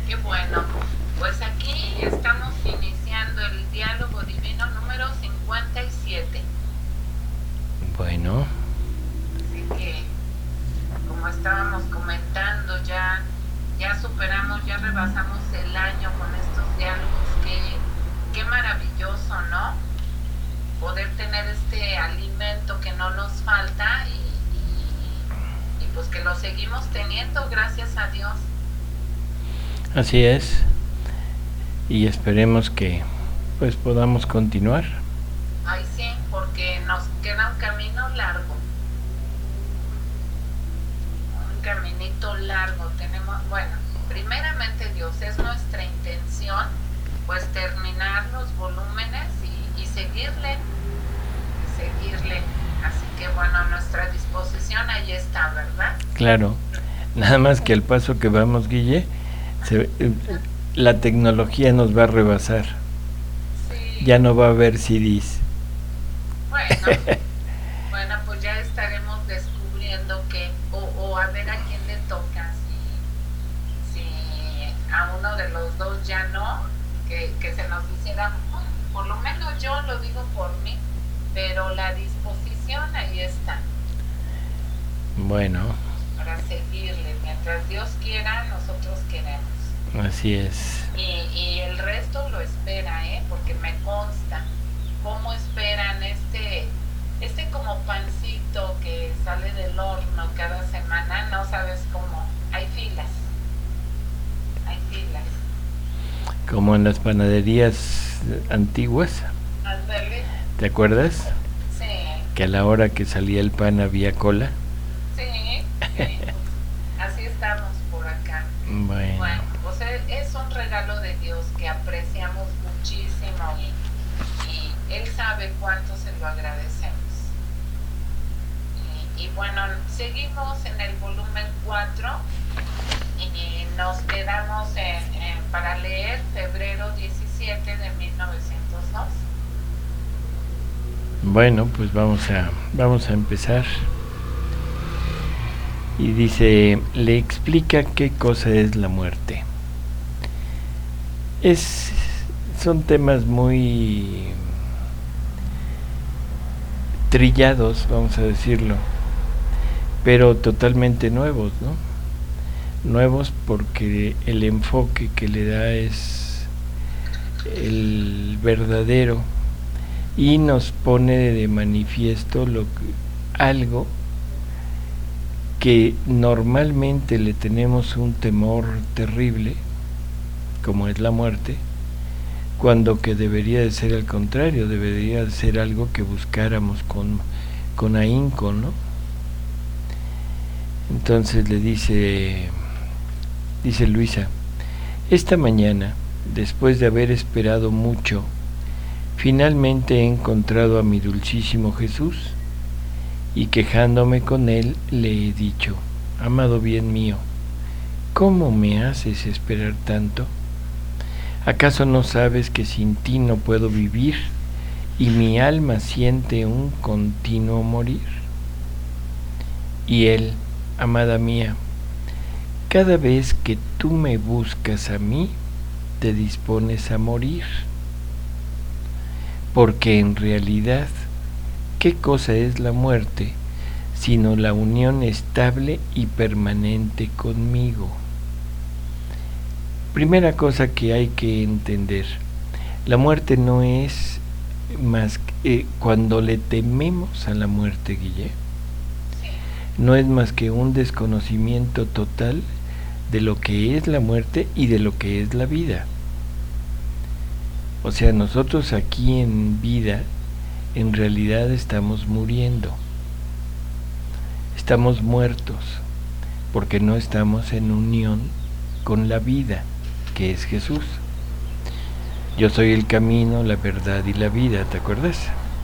Qué bueno. Pues aquí estamos iniciando el diálogo divino número 57. Bueno, Así que, como estábamos comentando, ya superamos, ya rebasamos el año con estos diálogos. Qué maravilloso, ¿no? Poder tener este alimento que no nos falta y pues que lo seguimos teniendo, gracias a Dios. así es. Y esperemos que pues podamos continuar. Ay, sí, porque nos queda un camino largo. Un caminito largo. Bueno, primeramente Dios, es nuestra intención pues terminar los volúmenes y seguirle. Así que bueno, nuestra disposición ahí está, ¿verdad? Claro, nada más que al paso que vamos, Guille, se- eh, la tecnología nos va a rebasar. Sí. Ya no va a haber CDs. Bueno, bueno, pues ya estaremos descubriendo o a ver a quién le toca, si a uno de los dos ya no, que se nos hiciera, por lo menos yo lo digo por mí, pero la disposición ahí está, Bueno, para seguirle, mientras Dios quiera, nosotros queremos. así es. Y el resto lo espera, porque me consta cómo esperan este como pancito que sale del horno cada semana, no sabes cómo, hay filas. Como en las panaderías antiguas, Ándale. ¿te acuerdas? Sí, Que a la hora que salía el pan había cola. sí, sí. Así estamos por acá. Bueno, Bueno, pues es un regalo de Dios que apreciamos muchísimo y Él sabe cuánto se lo agradecemos. Y bueno, seguimos en el volumen 4 y nos quedamos para leer febrero 17 de 1902. bueno, pues vamos a empezar. Y dice, le explica qué cosa es la muerte. Son temas muy trillados, vamos a decirlo, pero totalmente nuevos, ¿no? Nuevos porque el enfoque que le da es el verdadero y nos pone de manifiesto algo que normalmente le tenemos un temor terrible, como es la muerte, cuando que debería de ser al contrario, debería de ser algo que buscáramos con ahínco, ¿no? Entonces le dice Luisa, esta mañana, después de haber esperado mucho, finalmente he encontrado a mi dulcísimo Jesús y quejándome con él le he dicho, amado bien mío, ¿cómo me haces esperar tanto? ¿Acaso no sabes que sin ti no puedo vivir y mi alma siente un continuo morir? Y él, amada mía, cada vez que tú me buscas a mí, te dispones a morir. Porque en realidad, ¿qué cosa es la muerte sino la unión estable y permanente conmigo? Primera cosa que hay que entender, la muerte no es más cuando le tememos a la muerte, Guille, no es más que un desconocimiento total de lo que es la muerte y de lo que es la vida. O sea, nosotros aquí en vida en realidad estamos muriendo, estamos muertos porque no estamos en unión con la vida que es Jesús. Yo soy el camino, la verdad y la vida, ¿te acuerdas?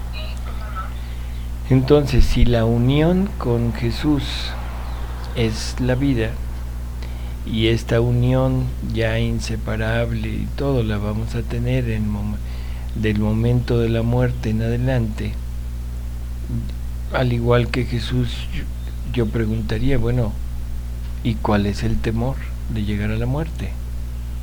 Entonces, si la unión con Jesús es la vida, y esta unión ya inseparable y todo la vamos a tener del momento de la muerte en adelante, al igual que Jesús, yo preguntaría, bueno, ¿y cuál es el temor de llegar a la muerte?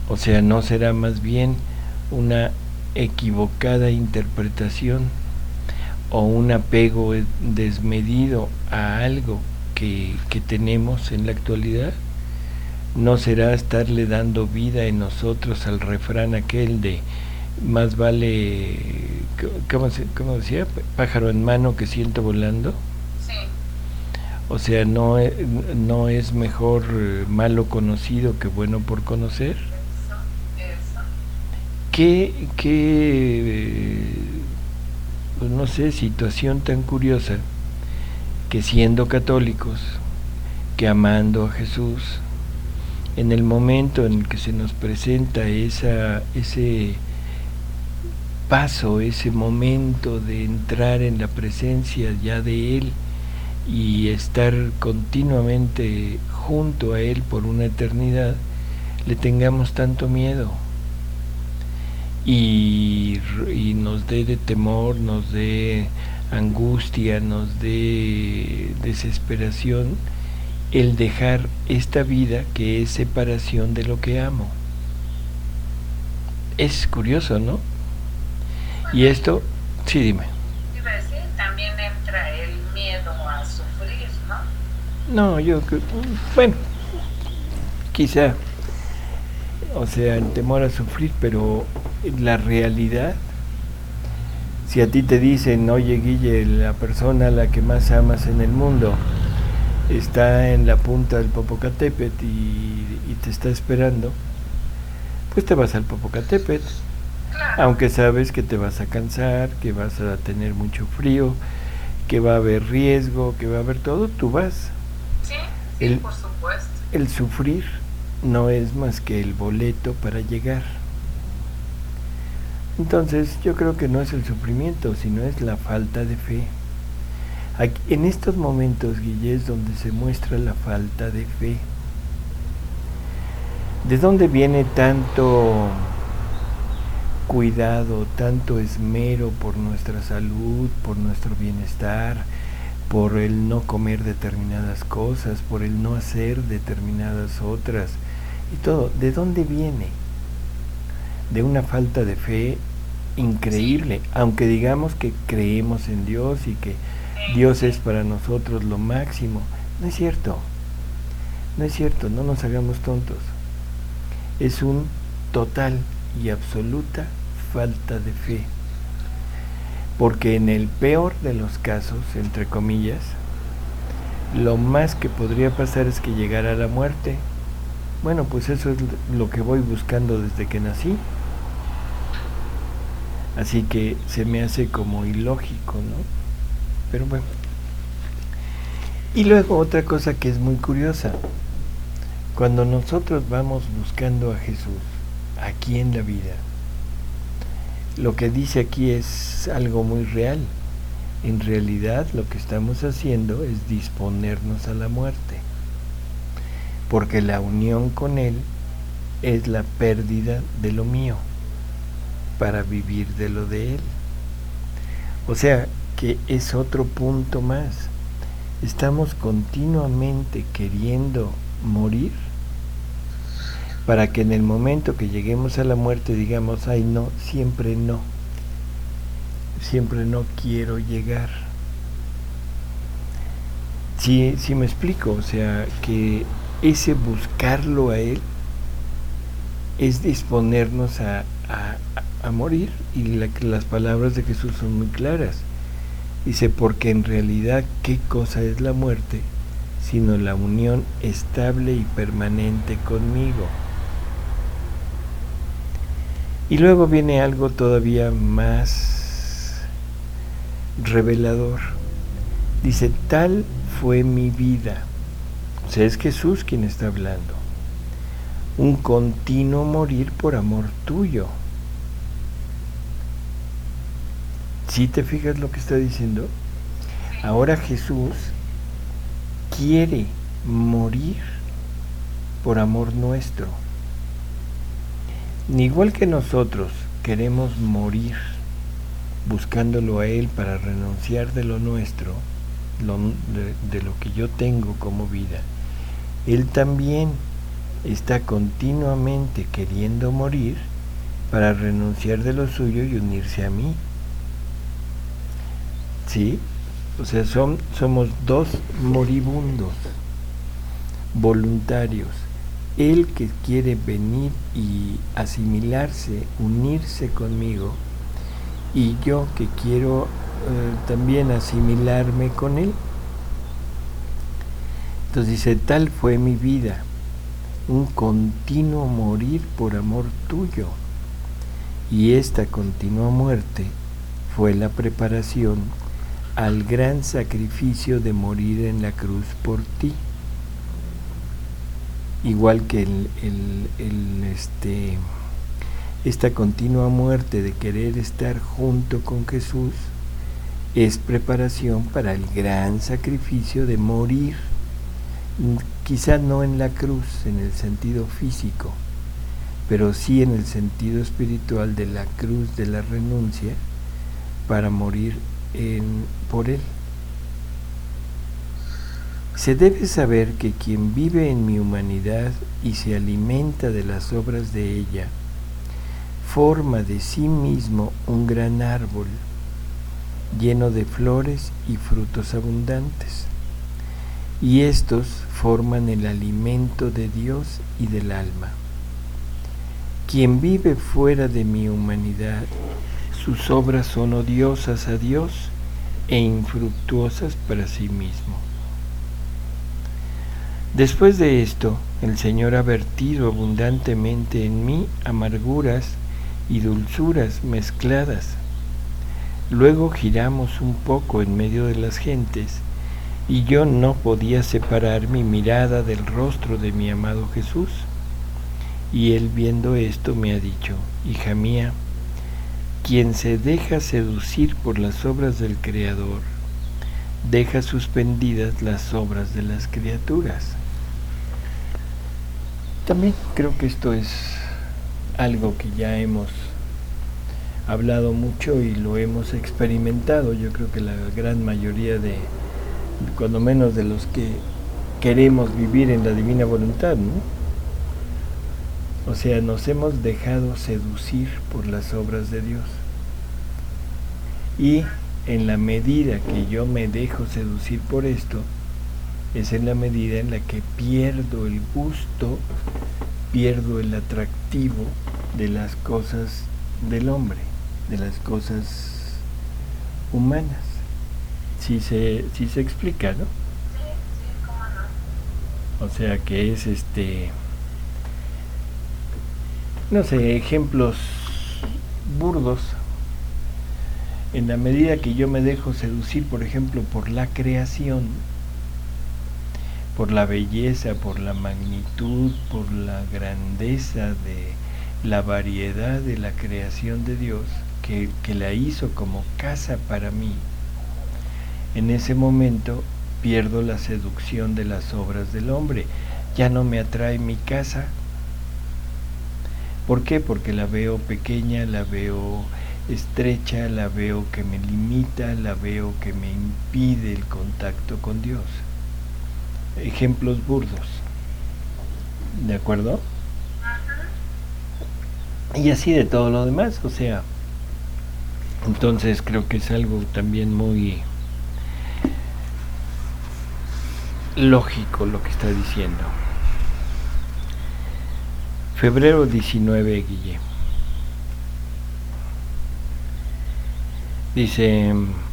O sea, ¿no será más bien una equivocada interpretación o un apego desmedido a algo que tenemos en la actualidad? ¿No será estarle dando vida en nosotros al refrán aquel de más vale, cómo decía? Pájaro en mano que ciento volando. Sí. O sea, no es mejor malo conocido que bueno por conocer. Eso. ¿Qué pues no sé, situación tan curiosa que siendo católicos, que amando a Jesús, en el momento en el que se nos presenta ese paso, ese momento de entrar en la presencia ya de Él y estar continuamente junto a Él por una eternidad, le tengamos tanto miedo y nos dé de temor, nos dé angustia, nos dé desesperación el dejar esta vida que es separación de lo que amo. Es curioso, ¿no? Y esto, sí, dime. Iba a decir, también entra el miedo a sufrir, ¿no? No, bueno, quizá, o sea, el temor a sufrir, pero la realidad, si a ti te dicen, oye Guille, la persona a la que más amas en el mundo está en la punta del Popocatépetl y te está esperando, pues te vas al Popocatépetl, Claro. aunque sabes que te vas a cansar, que vas a tener mucho frío, que va a haber riesgo, que va a haber todo, tú vas. Sí, por supuesto. El sufrir no es más que el boleto para llegar. Entonces yo creo que no es el sufrimiento, sino es la falta de fe. En estos momentos, Guille, es donde se muestra la falta de fe. ¿De dónde viene tanto cuidado, tanto esmero por nuestra salud, por nuestro bienestar, por el no comer determinadas cosas, por el no hacer determinadas otras y todo? ¿De dónde viene? De una falta de fe increíble, aunque digamos que creemos en Dios y que Dios es para nosotros lo máximo. No es cierto, no nos hagamos tontos. Es un total y absoluta falta de fe, porque en el peor de los casos, entre comillas, lo más que podría pasar es que llegara la muerte. Bueno, pues eso es lo que voy buscando desde que nací. Así que se me hace como ilógico, ¿no? Pero bueno. Y luego otra cosa que es muy curiosa. Cuando nosotros vamos buscando a Jesús aquí en la vida, lo que dice aquí es algo muy real. En realidad lo que estamos haciendo es disponernos a la muerte, porque la unión con Él es la pérdida de lo mío para vivir de lo de Él. O sea, que es otro punto más. Estamos continuamente queriendo morir para que en el momento que lleguemos a la muerte digamos, ay no, siempre no quiero llegar. Sí me explico, o sea, que ese buscarlo a Él es disponernos a morir, y las palabras de Jesús son muy claras. Dice, porque en realidad, ¿qué cosa es la muerte? Sino la unión estable y permanente conmigo. Y luego viene algo todavía más revelador. Dice, tal fue mi vida. O sea, es Jesús quien está hablando. Un continuo morir por amor tuyo. ¿Sí te fijas lo que está diciendo? Ahora Jesús quiere morir por amor nuestro. Ni igual que nosotros queremos morir buscándolo a Él para renunciar de lo nuestro, de lo que yo tengo como vida, Él también está continuamente queriendo morir para renunciar de lo suyo y unirse a mí. ¿Sí? O sea, somos dos moribundos voluntarios. Él que quiere venir y asimilarse, unirse conmigo, y yo que quiero también asimilarme con él. Entonces dice, tal fue mi vida, un continuo morir por amor tuyo, y esta continua muerte fue la preparación al gran sacrificio de morir en la cruz por ti. Igual que esta continua muerte de querer estar junto con Jesús es preparación para el gran sacrificio de morir, quizá no en la cruz en el sentido físico, pero sí en el sentido espiritual de la cruz de la renuncia, para morir por Él. Se debe saber que quien vive en mi humanidad y se alimenta de las obras de ella, forma de sí mismo un gran árbol, lleno de flores y frutos abundantes, y estos forman el alimento de Dios y del alma. Quien vive fuera de mi humanidad, sus obras son odiosas a Dios e infructuosas para sí mismo. Después de esto, el Señor ha vertido abundantemente en mí amarguras y dulzuras mezcladas. Luego giramos un poco en medio de las gentes, y yo no podía separar mi mirada del rostro de mi amado Jesús. Y él, viendo esto, me ha dicho, hija mía, quien se deja seducir por las obras del Creador, deja suspendidas las obras de las criaturas. También creo que esto es algo que ya hemos hablado mucho y lo hemos experimentado. Yo creo que la gran mayoría de, cuando menos de los que queremos vivir en la divina voluntad, ¿no? O sea, nos hemos dejado seducir por las obras de Dios. Y en la medida que yo me dejo seducir por esto, es en la medida en la que pierdo el gusto, pierdo el atractivo de las cosas del hombre, de las cosas humanas. Sí se explica, ¿no? Sí, cómo no. O sea que es no sé, ejemplos burdos. En la medida que yo me dejo seducir, por ejemplo, por la creación, por la belleza, por la magnitud, por la grandeza de la variedad de la creación de Dios, que la hizo como casa para mí, en ese momento pierdo la seducción de las obras del hombre. Ya no me atrae mi casa. ¿Por qué? Porque la veo pequeña, la veo estrecha, la veo que me limita, la veo que me impide el contacto con Dios. Ejemplos burdos. ¿De acuerdo? Y así de todo lo demás, o sea, entonces creo que es algo también muy lógico lo que está diciendo. Febrero 19, Guille. Dice,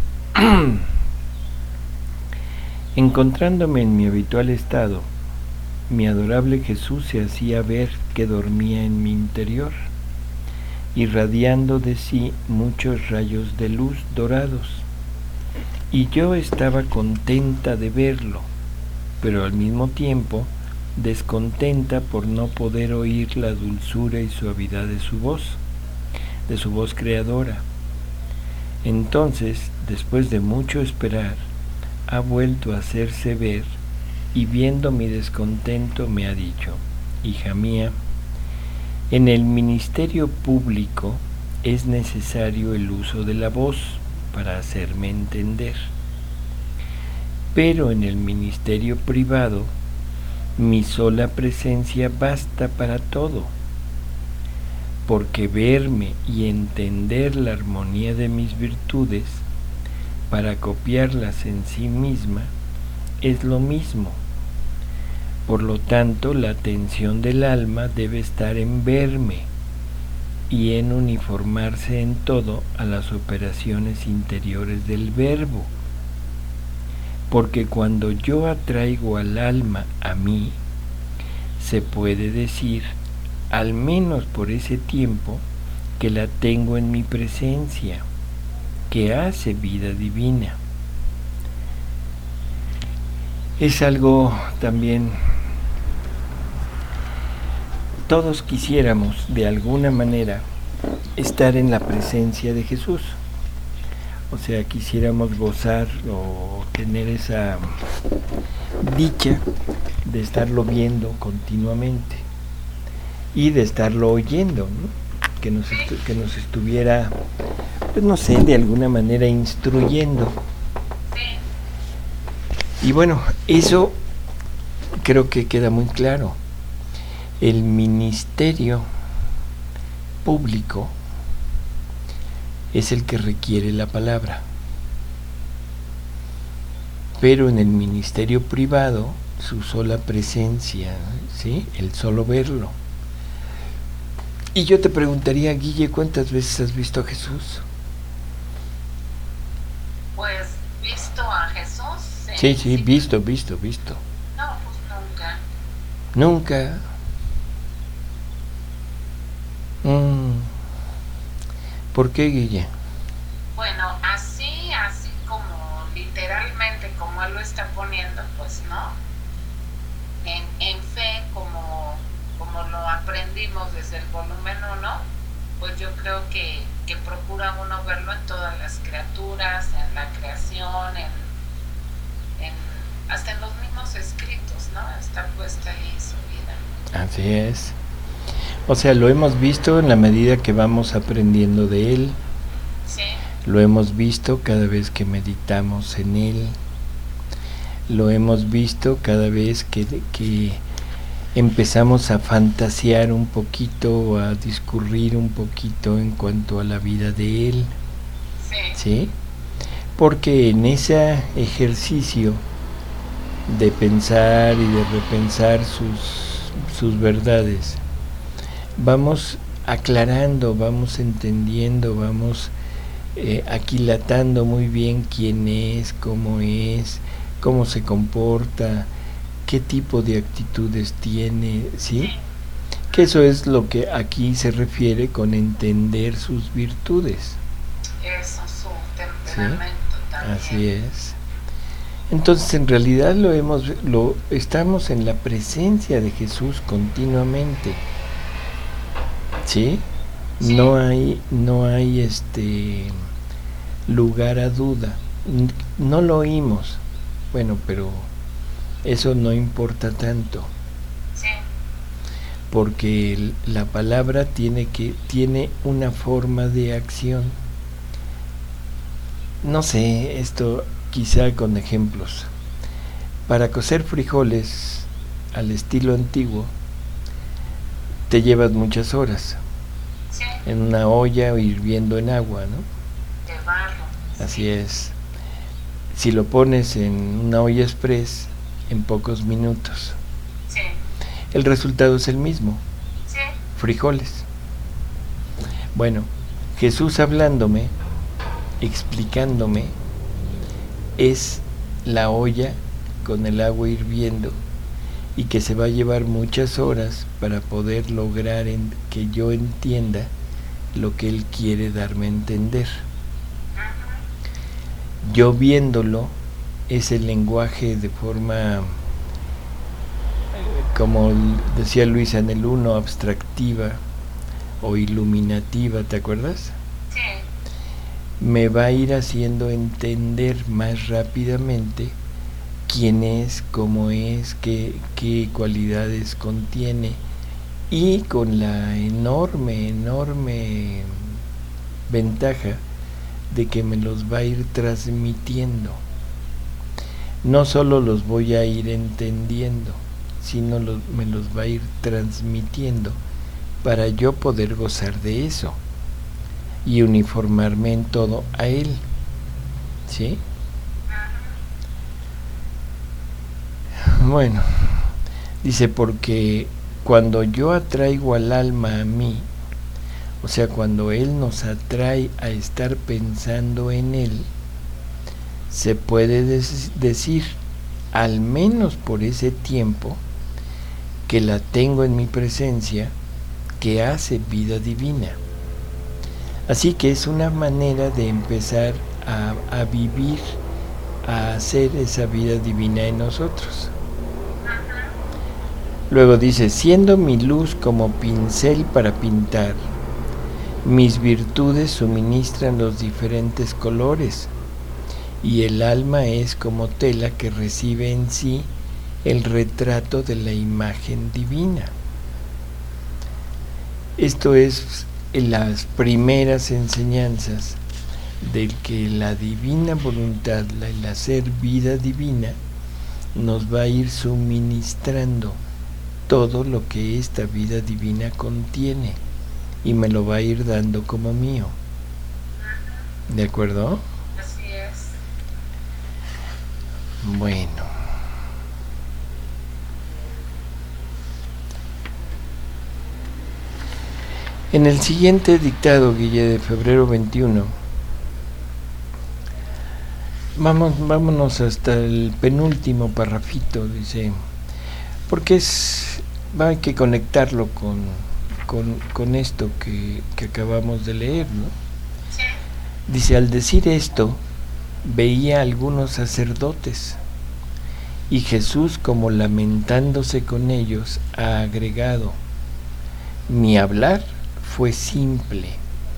encontrándome en mi habitual estado, mi adorable Jesús se hacía ver que dormía en mi interior, irradiando de sí muchos rayos de luz dorados, y yo estaba contenta de verlo, pero al mismo tiempo descontenta por no poder oír la dulzura y suavidad de su voz creadora. Entonces, después de mucho esperar, ha vuelto a hacerse ver, y viendo mi descontento me ha dicho, hija mía, en el ministerio público es necesario el uso de la voz para hacerme entender, pero en el ministerio privado Mi sola presencia basta para todo, porque verme y entender la armonía de mis virtudes para copiarlas en sí misma es lo mismo. Por lo tanto, la atención del alma debe estar en verme y en uniformarse en todo a las operaciones interiores del verbo. Porque cuando yo atraigo al alma a mí, se puede decir, al menos por ese tiempo, que la tengo en mi presencia, que hace vida divina. Es algo también, todos quisiéramos de alguna manera estar en la presencia de Jesús. O sea, quisiéramos gozar o tener esa dicha de estarlo viendo continuamente y de estarlo oyendo, ¿no? Que nos estuviera, pues no sé, de alguna manera instruyendo. Y bueno, eso creo que queda muy claro. El ministerio público es el que requiere la palabra. Pero en el ministerio privado, su sola presencia, ¿sí? El solo verlo. Y yo te preguntaría, Guille, ¿cuántas veces has visto a Jesús? Pues, ¿visto a Jesús? Sí, visto. No, pues nunca. Nunca. ¿Por qué, Guille? Bueno, así como literalmente como él lo está poniendo, pues no. En fe, como lo aprendimos desde el volumen 1, pues yo creo que procura uno verlo en todas las criaturas, en la creación, hasta en los mismos escritos, ¿no? Está puesta ahí su vida. Así es. O sea, lo hemos visto en la medida que vamos aprendiendo de él. Sí. Lo hemos visto cada vez que meditamos en él. Lo hemos visto cada vez que empezamos a fantasear un poquito, a discurrir un poquito en cuanto a la vida de él. ¿Sí? Porque en ese ejercicio de pensar y de repensar sus verdades, vamos aclarando, vamos entendiendo, vamos aquilatando muy bien quién es, cómo se comporta, qué tipo de actitudes tiene, ¿sí? Que eso es lo que aquí se refiere con entender sus virtudes. Eso, su temperamento, ¿sí? También. Así es. Entonces, en realidad estamos en la presencia de Jesús continuamente. ¿Sí? Sí. No hay lugar a duda. No lo oímos. Bueno, pero eso no importa tanto. Sí. Porque la palabra tiene una forma de acción. No sé, esto quizá con ejemplos. Para cocer frijoles al estilo antiguo, te llevas muchas horas. Sí. En una olla o hirviendo en agua, ¿no? De barro. Así sí. Es. Si lo pones en una olla express, en pocos minutos. Sí. El resultado es el mismo. Sí. Frijoles. Bueno, Jesús hablándome, explicándome, es la olla con el agua hirviendo y que se va a llevar muchas horas para poder lograr que yo entienda lo que Él quiere darme a entender. Yo viéndolo es el lenguaje de forma, como decía Luisa en el 1, abstractiva o iluminativa, ¿te acuerdas? Sí. Me va a ir haciendo entender más rápidamente quién es, cómo es, qué cualidades contiene, y con la enorme ventaja de que me los va a ir transmitiendo. No solo los voy a ir entendiendo, sino me los va a ir transmitiendo para yo poder gozar de eso y uniformarme en todo a Él. ¿Sí? Bueno, dice, porque cuando yo atraigo al alma a mí, o sea, cuando Él nos atrae a estar pensando en Él, se puede decir, al menos por ese tiempo que la tengo en mi presencia, que hace vida divina. Así que es una manera de empezar a vivir, a hacer esa vida divina en nosotros. Luego dice, siendo mi luz como pincel para pintar, mis virtudes suministran los diferentes colores, y el alma es como tela que recibe en sí el retrato de la imagen divina. Esto es en las primeras enseñanzas de que la divina voluntad, el hacer vida divina, nos va a ir suministrando todo lo que esta vida divina contiene y me lo va a ir dando como mío. ¿De acuerdo? Así es. Bueno. En el siguiente dictado, Guille, de febrero 21, vámonos hasta el penúltimo parrafito, dice, porque hay que conectarlo con esto que acabamos de leer, ¿no? Sí. Dice, al decir esto, veía a algunos sacerdotes, y Jesús, como lamentándose con ellos, ha agregado, mi hablar fue simple,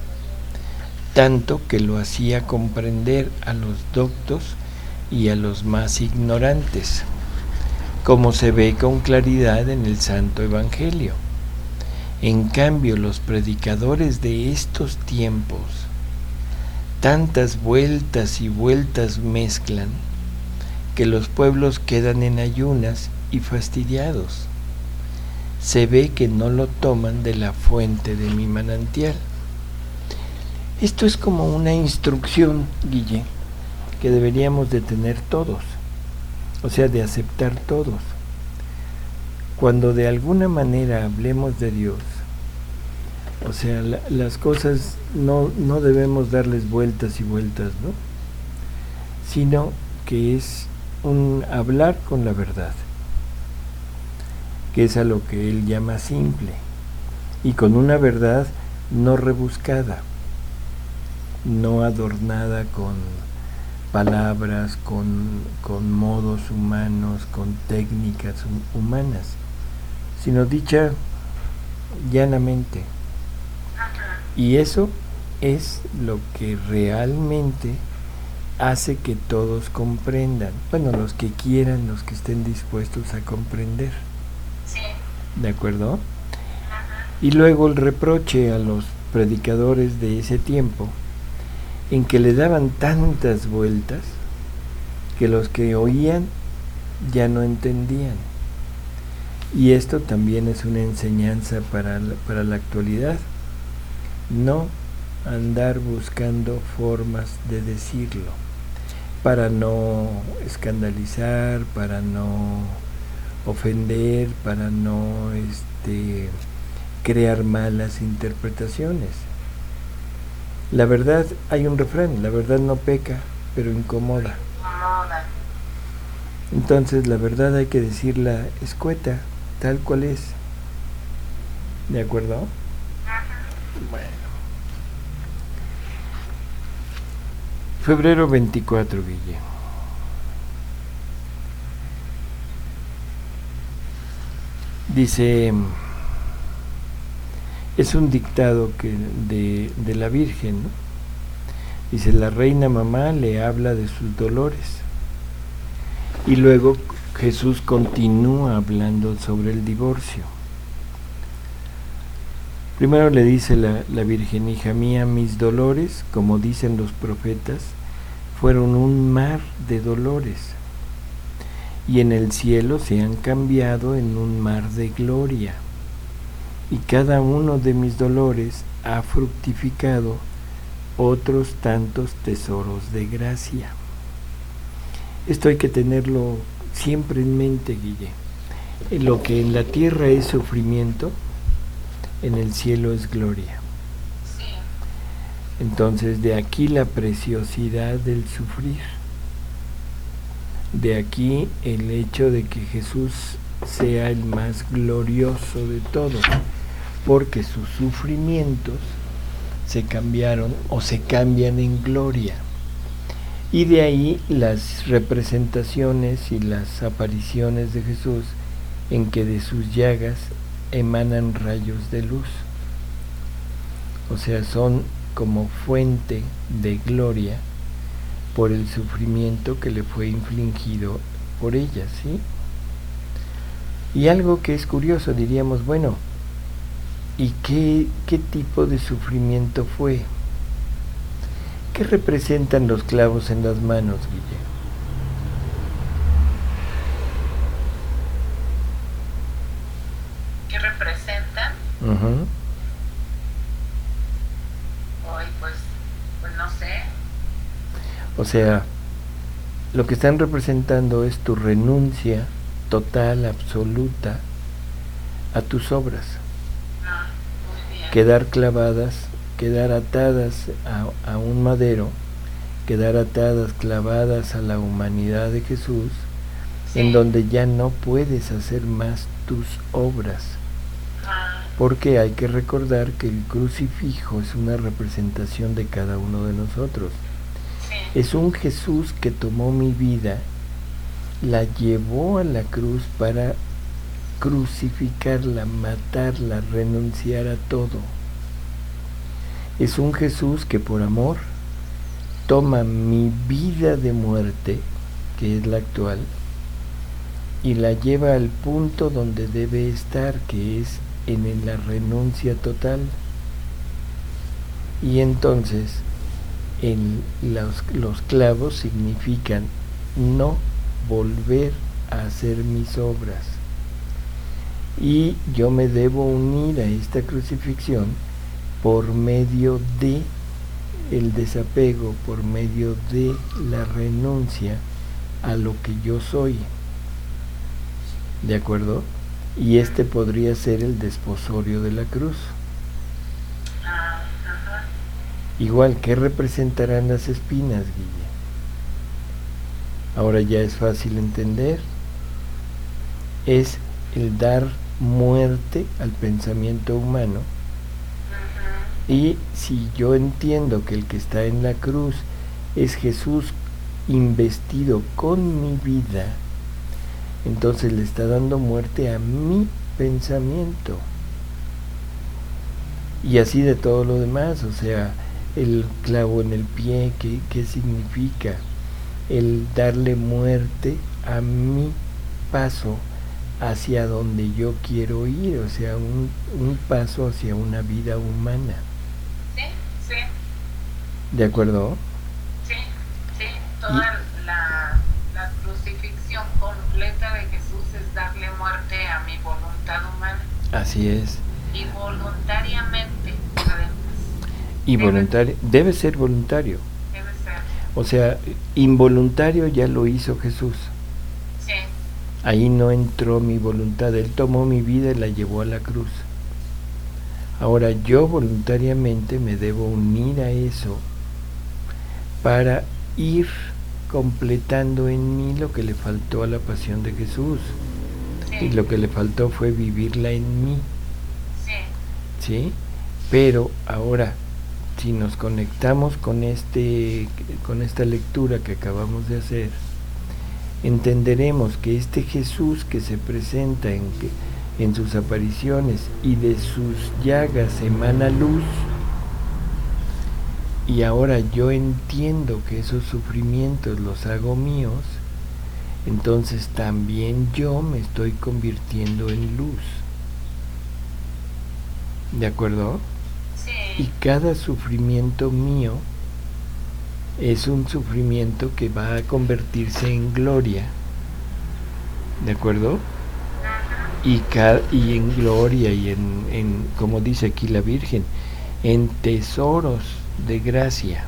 tanto que lo hacía comprender a los doctos y a los más ignorantes, como se ve con claridad en el Santo Evangelio. En cambio, los predicadores de estos tiempos tantas vueltas y vueltas mezclan que los pueblos quedan en ayunas y fastidiados. Se ve que no lo toman de la fuente de mi manantial. Esto es como una instrucción, Guille, que deberíamos de tener todos, o sea, de aceptar todos. Cuando de alguna manera hablemos de Dios, o sea, las cosas no debemos darles vueltas y vueltas, ¿no? Sino que es un hablar con la verdad, que es a lo que él llama simple, y con una verdad no rebuscada, no adornada con palabras, con modos humanos, con técnicas humanas, sino dicha llanamente. Y eso es lo que realmente hace que todos comprendan, bueno, los que quieran, los que estén dispuestos a comprender. Sí. ¿De acuerdo? Y luego el reproche a los predicadores de ese tiempo, en que le daban tantas vueltas que los que oían ya no entendían. Y esto también es una enseñanza para la actualidad. No andar buscando formas de decirlo, para no escandalizar, para no ofender, para no crear malas interpretaciones. La verdad, hay un refrán, la verdad no peca, pero incomoda. Entonces la verdad hay que decirla escueta, tal cual es. ¿De acuerdo? Bueno. Febrero 24, Guille. Dice, es un dictado de la Virgen, ¿no? Dice, la reina mamá le habla de sus dolores. Y luego Jesús continúa hablando sobre el divorcio. Primero le dice la Virgen, hija mía, mis dolores, como dicen los profetas, fueron un mar de dolores. y en el cielo se han cambiado en un mar de gloria, y cada uno de mis dolores ha fructificado otros tantos tesoros de gracia. Esto hay que tenerlo siempre en mente, Guille. Lo que en la tierra es sufrimiento, en el cielo es gloria. Sí. Entonces, de aquí la preciosidad del sufrir. De aquí el hecho de que Jesús sea el más glorioso de todos, porque sus sufrimientos se cambiaron o se cambian en gloria. Y de ahí las representaciones y las apariciones de Jesús en que de sus llagas emanan rayos de luz. O sea, son como fuente de gloria por el sufrimiento que le fue infligido por ellas, ¿sí? Y algo que es curioso, diríamos, bueno, ¿y qué tipo de sufrimiento fue? ¿Qué representan los clavos en las manos, Guille? ¿Qué representan? Hoy, pues no sé. O sea, lo que están representando es tu renuncia total, absoluta, a tus obras. Muy bien. Quedar clavadas, quedar atadas a un madero, quedar atadas, clavadas a la humanidad de Jesús, Sí. en donde ya no puedes hacer más tus obras. Porque hay que recordar que el crucifijo es una representación de cada uno de nosotros. Sí. Es un Jesús que tomó mi vida, la llevó a la cruz para crucificarla, matarla, renunciar a todo. Es un Jesús que por amor toma mi vida de muerte, que es la actual, y la lleva al punto donde debe estar, que es en la renuncia total. Y entonces los clavos significan no volver a hacer mis obras. Y yo me debo unir a esta crucifixión por medio de el desapego, por medio de la renuncia a lo que yo soy. ¿De acuerdo? Y este podría ser el desposorio de la cruz. Igual, ¿qué representarán las espinas, Guille? Ahora ya es fácil entender. Es el dar muerte al pensamiento humano. Y si yo entiendo que el que está en la cruz es Jesús investido con mi vida, entonces le está dando muerte a mi pensamiento. Y así de todo lo demás, o sea, el clavo en el pie, ¿qué significa? El darle muerte a mi paso hacia donde yo quiero ir, o sea, un paso hacia una vida humana. Sí, sí. ¿De acuerdo? Sí, sí. Toda la crucifixión completa de Jesús es darle muerte a mi voluntad humana. Así es. Y voluntariamente, además. Y voluntario, debe ser voluntario. Debe ser. O sea, involuntario ya lo hizo Jesús. Sí. Ahí no entró mi voluntad, Él tomó mi vida y la llevó a la cruz. Ahora yo voluntariamente me debo unir a eso para ir completando en mí lo que le faltó a la pasión de Jesús. Sí. Y lo que le faltó fue vivirla en mí. Sí. ¿Sí? Pero ahora, si nos conectamos con esta lectura que acabamos de hacer, entenderemos que este Jesús que se presenta en sus apariciones y de sus llagas emana luz, y ahora yo entiendo que esos sufrimientos los hago míos, entonces también yo me estoy convirtiendo en luz. ¿De acuerdo? Sí. Y cada sufrimiento mío es un sufrimiento que va a convertirse en gloria ¿de acuerdo? Ajá. Y en gloria y como dice aquí la Virgen, en tesoros de gracia.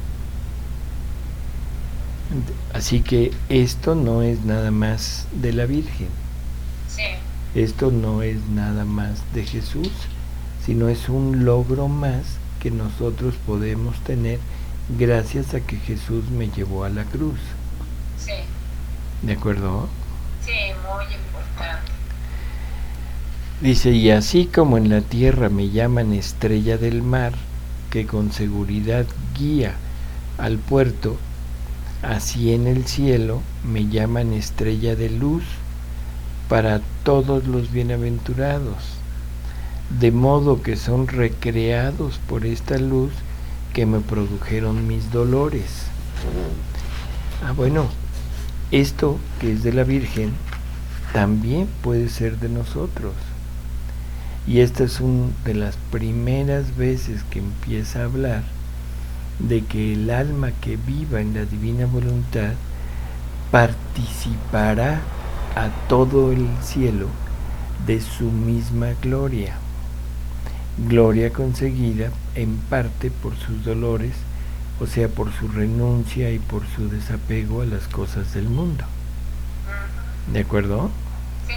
Así que esto no es nada más de la Virgen, Sí. esto no es nada más de Jesús, sino es un logro más que nosotros podemos tener gracias a que Jesús me llevó a la cruz. Sí. ¿De acuerdo? Sí, muy importante. Dice, y así como en la tierra me llaman estrella del mar, que con seguridad guía al puerto, así en el cielo me llaman estrella de luz para todos los bienaventurados, de modo que son recreados por esta luz que me produjeron mis dolores. Bueno, esto que es de la Virgen también puede ser de nosotros. Y esta es una de las primeras veces que empieza a hablar de que el alma que viva en la divina voluntad participará a todo el cielo de su misma gloria, gloria conseguida en parte por sus dolores, o sea, por su renuncia y por su desapego a las cosas del mundo. ¿De acuerdo? Sí.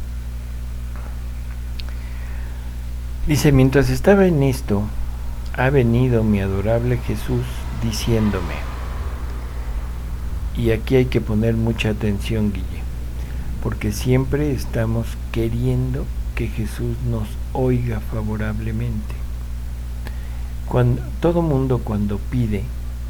Dice, mientras estaba en esto, ha venido mi adorable Jesús diciéndome, y aquí hay que poner mucha atención, Guille, porque siempre estamos queriendo que Jesús nos oiga favorablemente. Todo mundo cuando pide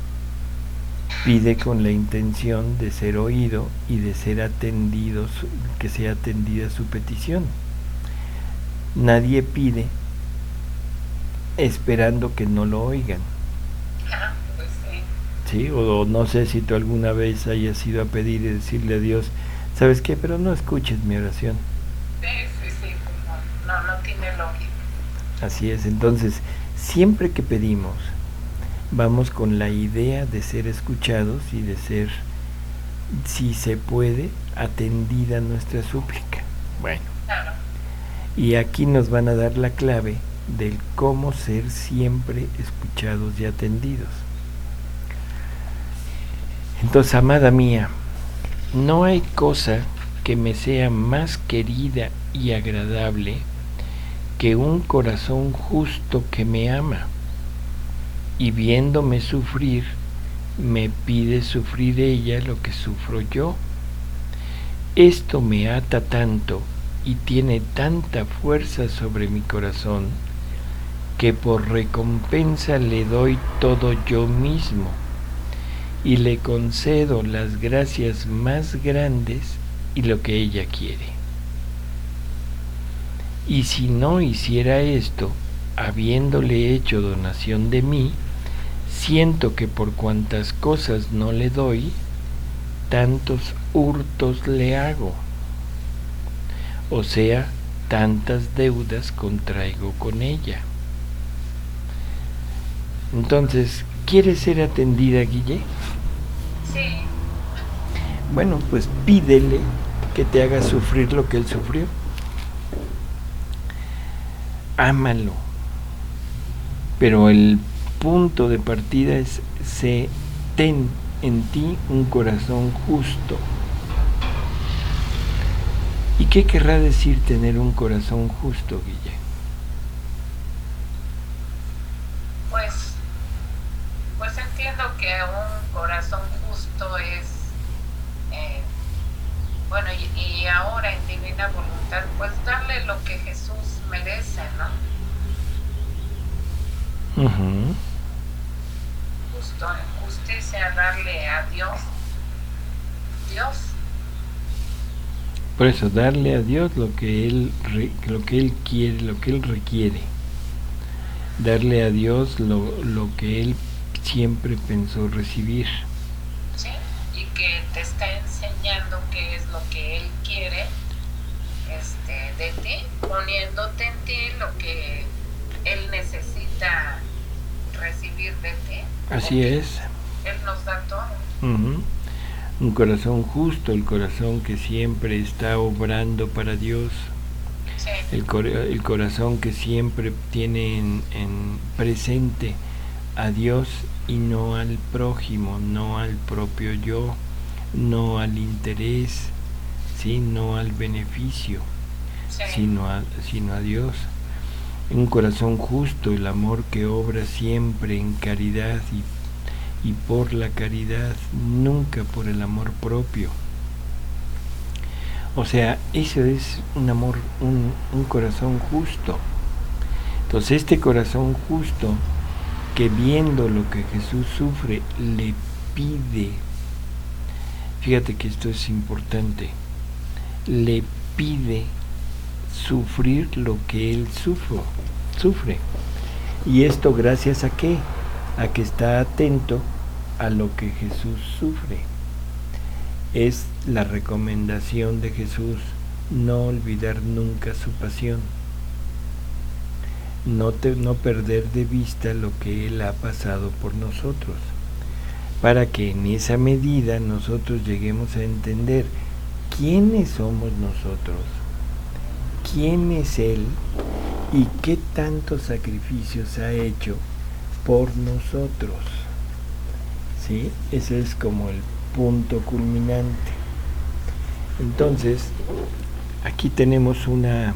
con la intención de ser oído y de ser atendido, que sea atendida su petición. Nadie pide esperando que no lo oigan. Pues sí. ¿Sí? O no sé si tú alguna vez hayas ido a pedir y decirle a Dios, ¿sabes qué? Pero no escuches mi oración. Sí, como no tiene lógica. Así es, entonces, siempre que pedimos, vamos con la idea de ser escuchados y de ser, si se puede, atendida nuestra súplica. Bueno, Claro. y aquí nos van a dar la clave del cómo ser siempre escuchados y atendidos. Entonces, amada mía, no hay cosa que me sea más querida y agradable que un corazón justo que me ama, y viéndome sufrir, me pide sufrir ella lo que sufro yo. Esto me ata tanto y tiene tanta fuerza sobre mi corazón, que por recompensa le doy todo yo mismo, y le concedo las gracias más grandes y lo que ella quiere. Y si no hiciera esto, habiéndole hecho donación de mí, siento que por cuantas cosas no le doy, tantos hurtos le hago, o sea, tantas deudas contraigo con ella. Entonces, ¿quieres ser atendida, Guille? Sí. Bueno, pues pídele que te haga sufrir lo que él sufrió. Ámalo. Pero el punto de partida es: ten en ti un corazón justo. ¿Y qué querrá decir tener un corazón justo, Guille? Pues entiendo que un corazón justo es, bueno, y ahora en divina voluntad, pues darle lo que Jesús merece, ¿no? Uh-huh. Justo, en justicia, darle a Dios. Por eso, darle a Dios lo que Él quiere, lo que Él requiere. Darle a Dios lo que Él siempre pensó recibir. Sí, y que te está enseñando qué es lo que Él quiere de ti, poniéndote en ti lo que Él necesita recibir de ti. Así es. Él nos da todo. Uh-huh. Un corazón justo, el corazón que siempre está obrando para Dios. Sí. El corazón que siempre tiene en presente a Dios y no al prójimo, no al propio yo, no al interés, ¿sí? No al beneficio, Sí. sino a Dios. Un corazón justo, el amor que obra siempre en caridad y por la caridad, nunca por el amor propio. O sea, eso es un amor, un corazón justo. Entonces este corazón justo, que viendo lo que Jesús sufre, le pide, fíjate que esto es importante, le pide sufrir lo que él sufre. ¿Y esto gracias a qué? A que está atento a lo que Jesús sufre. Es la recomendación de Jesús, no olvidar nunca su pasión, no perder de vista lo que Él ha pasado por nosotros, para que en esa medida nosotros lleguemos a entender quiénes somos nosotros, quién es Él y qué tantos sacrificios ha hecho por nosotros. ¿Sí? Ese es como el punto culminante. Entonces, aquí tenemos una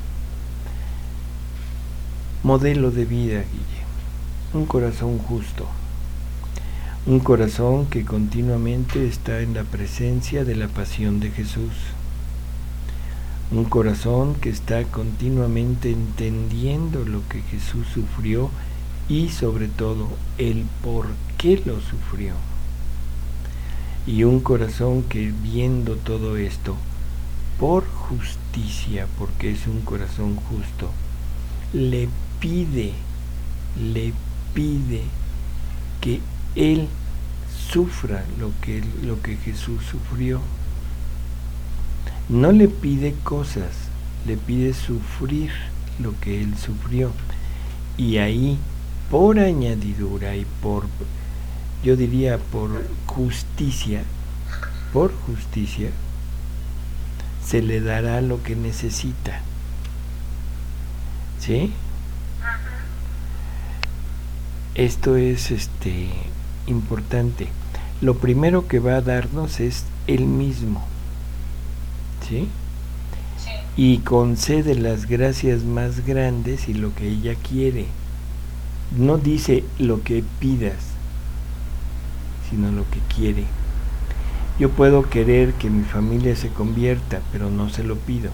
modelo de vida, Guille. Un corazón justo. Un corazón que continuamente está en la presencia de la pasión de Jesús. Un corazón que está continuamente entendiendo lo que Jesús sufrió y sobre todo el por qué lo sufrió. Y un corazón que viendo todo esto por justicia, porque es un corazón justo, le pide que Él sufra lo que Jesús sufrió. No le pide cosas, le pide sufrir lo que Él sufrió. Y ahí, por añadidura y yo diría por justicia, se le dará lo que necesita. ¿Sí? Esto es importante. Lo primero que va a darnos es Él mismo. ¿Sí? Sí. Y concede las gracias más grandes y lo que ella quiere. No dice lo que pidas, sino lo que quiere. Yo puedo querer que mi familia se convierta, pero no se lo pido.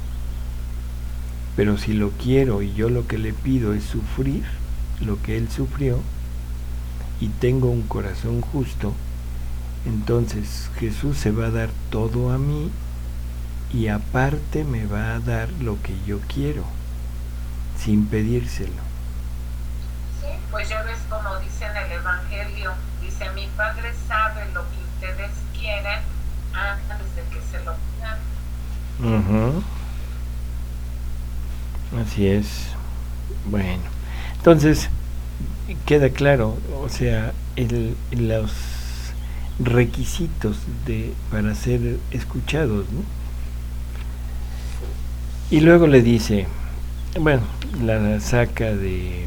Pero si lo quiero y yo lo que le pido es sufrir lo que Él sufrió y tengo un corazón justo, entonces Jesús se va a dar todo a mí y aparte me va a dar lo que yo quiero, sin pedírselo. Sí, pues ya ves como dice en el Evangelio, dice, mi Padre sabe lo que ustedes quieren antes de que se lo pidan. Así es. Bueno, entonces queda claro, o sea, los requisitos para ser escuchados, ¿no? Y luego le dice, bueno, la saca de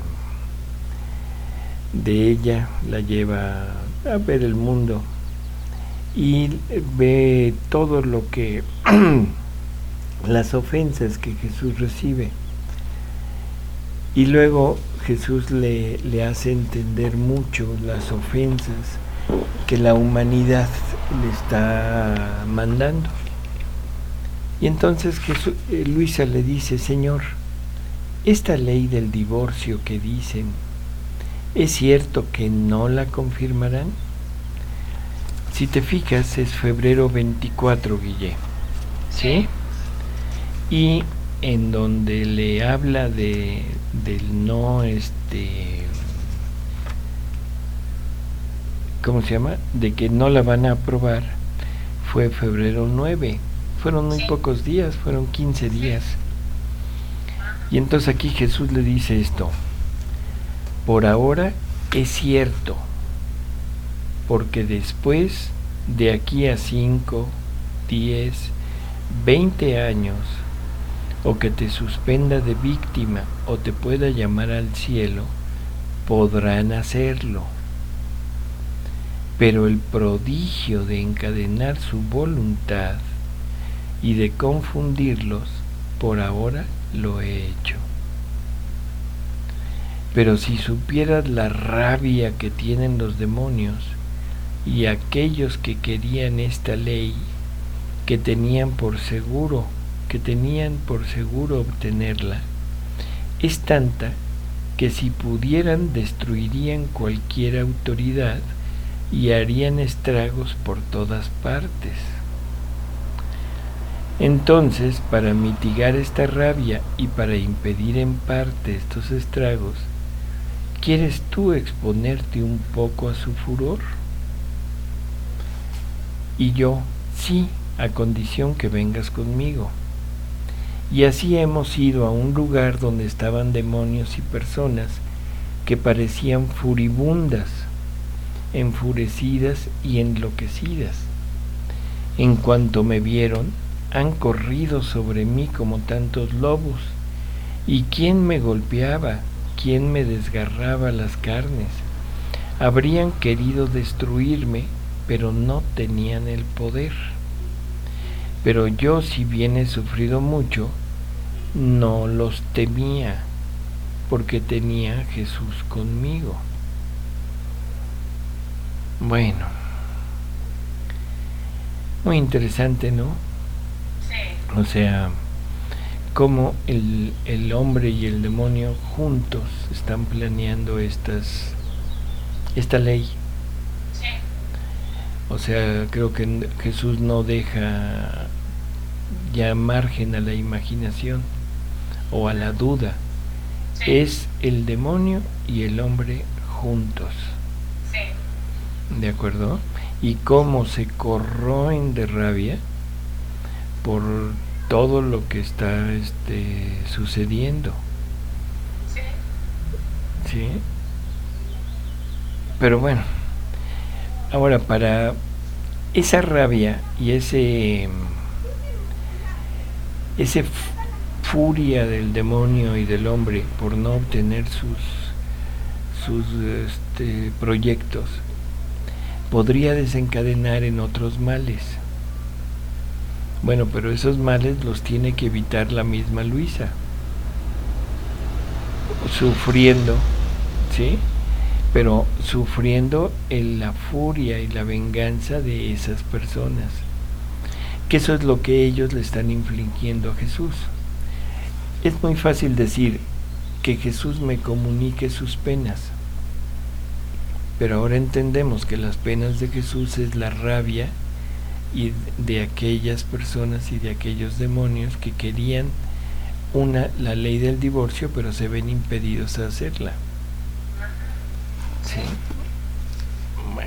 ella, la lleva a ver el mundo y ve todo lo que las ofensas que Jesús recibe. Y luego Jesús le hace entender mucho las ofensas que la humanidad le está mandando. Y entonces Luisa le dice, Señor, esta ley del divorcio que dicen, ¿es cierto que no la confirmarán? Si te fijas, es febrero 24, Guille. ¿Sí? Y en donde le habla del no, ¿cómo se llama? De que no la van a aprobar, fue febrero 9. Fueron muy pocos días, fueron 15 días. Y entonces aquí Jesús le dice esto, por ahora es cierto, porque después de aquí a 5, 10, 20 años, o que te suspenda de víctima o te pueda llamar al cielo, podrán hacerlo. Pero el prodigio de encadenar su voluntad y de confundirlos, por ahora lo he hecho. Pero si supieras la rabia que tienen los demonios y aquellos que querían esta ley, que tenían por seguro obtenerla, es tanta que si pudieran destruirían cualquier autoridad y harían estragos por todas partes. Entonces, para mitigar esta rabia y para impedir en parte estos estragos, ¿quieres tú exponerte un poco a su furor? Y yo, sí, a condición que vengas conmigo. Y así hemos ido a un lugar donde estaban demonios y personas que parecían furibundas, enfurecidas y enloquecidas. En cuanto me vieron, han corrido sobre mí como tantos lobos. ¿Y quién me golpeaba? ¿Quién me desgarraba las carnes? Habrían querido destruirme, pero no tenían el poder. Pero yo, si bien he sufrido mucho, no los temía, porque tenía a Jesús conmigo. Bueno, muy interesante, ¿no? Sí. O sea, cómo el hombre y el demonio juntos están planeando esta ley. Sí. O sea, creo que Jesús no deja ya margen a la imaginación o a la duda. Sí. Es el demonio y el hombre juntos. Sí. ¿De acuerdo? Y cómo se corroen de rabia por todo lo que está sucediendo. Sí. ¿Sí? Pero bueno, ahora para esa rabia y ese furia del demonio y del hombre por no obtener sus proyectos, podría desencadenar en otros males. Bueno, pero esos males los tiene que evitar la misma Luisa, sufriendo, ¿sí? Pero sufriendo la furia y la venganza de esas personas, que eso es lo que ellos le están infligiendo a Jesús. Es muy fácil decir que Jesús me comunique sus penas, pero ahora entendemos que las penas de Jesús es la rabia y de aquellas personas y de aquellos demonios que querían la ley del divorcio, pero se ven impedidos a hacerla. Sí. Bueno.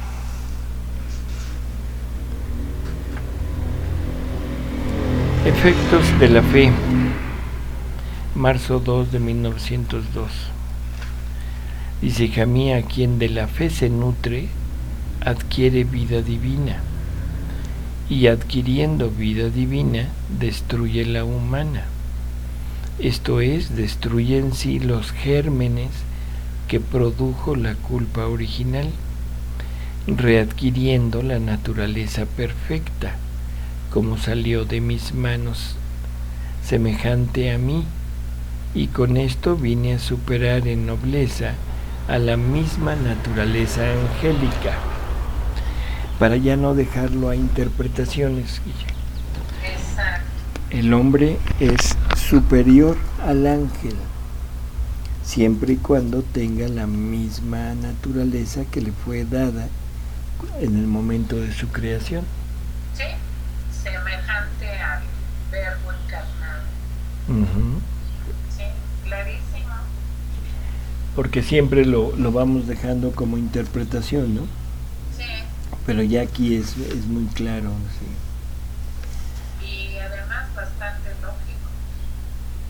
Efectos de la fe. Marzo 2 de 1902. Dice: hija mía, quien de la fe se nutre, adquiere vida divina, y adquiriendo vida divina, destruye la humana. Esto es, destruye en sí los gérmenes que produjo la culpa original, readquiriendo la naturaleza perfecta, como salió de mis manos, semejante a mí, y con esto vine a superar en nobleza a la misma naturaleza angélica, para ya no dejarlo a interpretaciones. Exacto. El hombre es superior al ángel, siempre y cuando tenga la misma naturaleza que le fue dada en el momento de su creación. Sí, semejante al verbo encarnado. Uh-huh. Sí, clarísimo. Porque siempre lo vamos dejando como interpretación, ¿no? Sí. Pero ya aquí es muy claro, sí. Y además bastante lógico.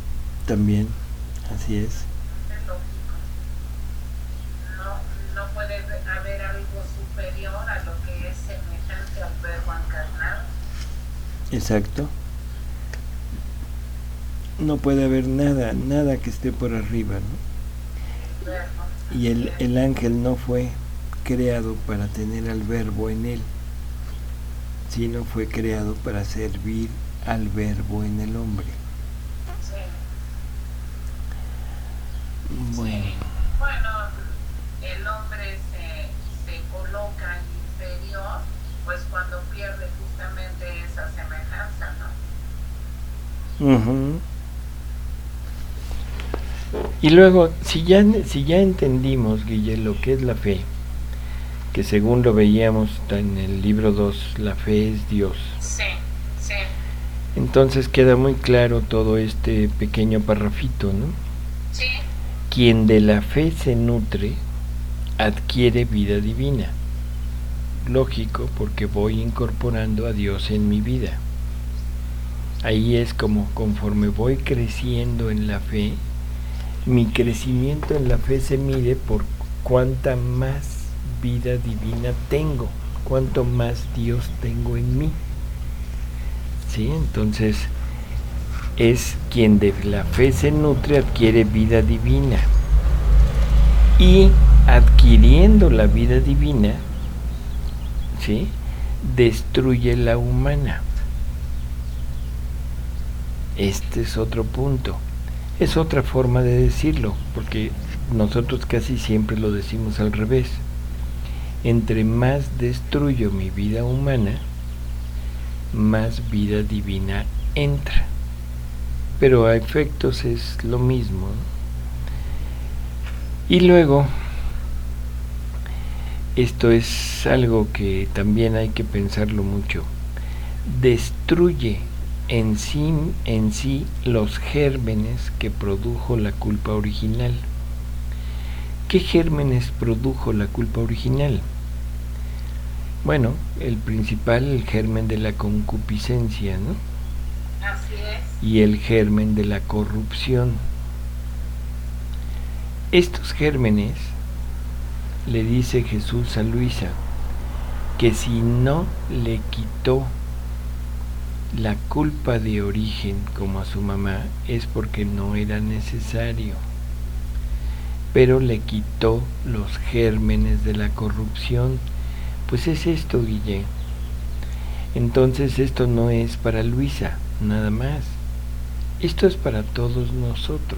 También, así es. Bastante lógico. No puede puede haber algo superior a lo que es semejante al verbo encarnado. Exacto. No puede haber nada que esté por arriba, ¿no? Y el ángel no fue creado para tener al verbo en él, sino fue creado para servir al verbo en el hombre. Sí. Bueno. Sí. Bueno, el hombre se coloca inferior, pues cuando pierde justamente esa semejanza, ¿no? Uh-huh. Y luego, si ya entendimos, Guille, lo que es la fe, que según lo veíamos en el libro 2, la fe es Dios. Sí, sí. Entonces queda muy claro todo este pequeño parrafito, ¿no? Sí. Quien de la fe se nutre, adquiere vida divina. Lógico, porque voy incorporando a Dios en mi vida. Ahí es como conforme voy creciendo en la fe, mi crecimiento en la fe se mide por cuánta más vida divina tengo, cuánto más Dios tengo en mí. ¿Sí? Entonces, es quien de la fe se nutre, adquiere vida divina. Y adquiriendo la vida divina, ¿sí?, destruye la humana. Este es otro punto. Es otra forma de decirlo, porque nosotros casi siempre lo decimos al revés. Entre más destruyo mi vida humana, más vida divina entra. Pero a efectos es lo mismo, ¿no? Y luego, esto es algo que también hay que pensarlo mucho. Destruye en sí los gérmenes que produjo la culpa original. ¿Qué gérmenes produjo la culpa original? Bueno, el principal, el germen de la concupiscencia, ¿no? Así es. Y el germen de la corrupción. Estos gérmenes, le dice Jesús a Luisa, que si no le quitó la culpa de origen como a su mamá, es porque no era necesario, pero le quitó los gérmenes de la corrupción. Pues es esto, Guille. Entonces esto no es para Luisa, nada más. Esto es para todos nosotros.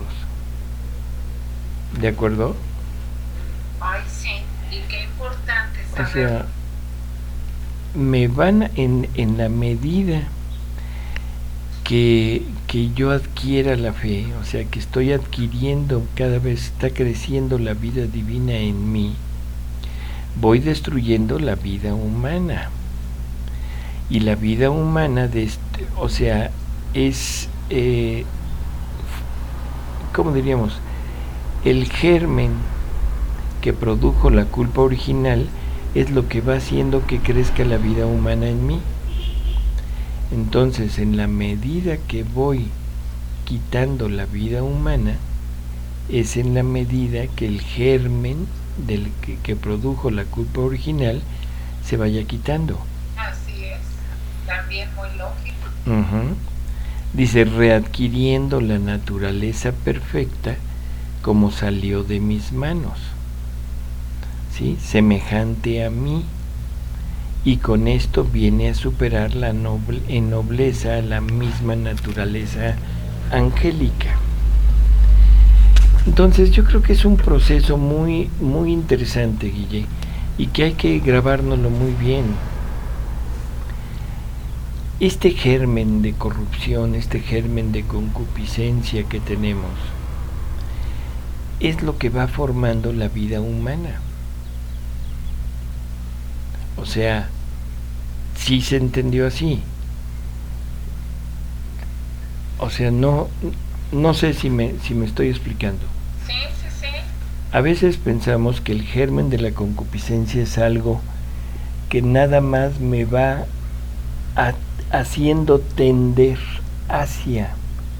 ¿De acuerdo? Ay, sí, y qué importante saber. O sea, me van en la medida que yo adquiera la fe, o sea, que estoy adquiriendo, cada vez está creciendo la vida divina en mí, voy destruyendo la vida humana. Y la vida humana, o sea, es, ¿cómo diríamos? El germen que produjo la culpa original es lo que va haciendo que crezca la vida humana en mí. Entonces, en la medida que voy quitando la vida humana, es en la medida que el germen que produjo la culpa original se vaya quitando. Así es, también muy lógico. Uh-huh. Dice, readquiriendo la naturaleza perfecta como salió de mis manos, ¿sí?, semejante a mí, y con esto viene a superar en nobleza la misma naturaleza angélica. Entonces yo creo que es un proceso muy, muy interesante, Guille, y que hay que grabárnoslo muy bien. Este germen de corrupción, este germen de concupiscencia que tenemos, es lo que va formando la vida humana. O sea, sí se entendió así. O sea, no sé si me estoy explicando. Sí, sí, sí. A veces pensamos que el germen de la concupiscencia es algo que nada más me va haciendo tender hacia,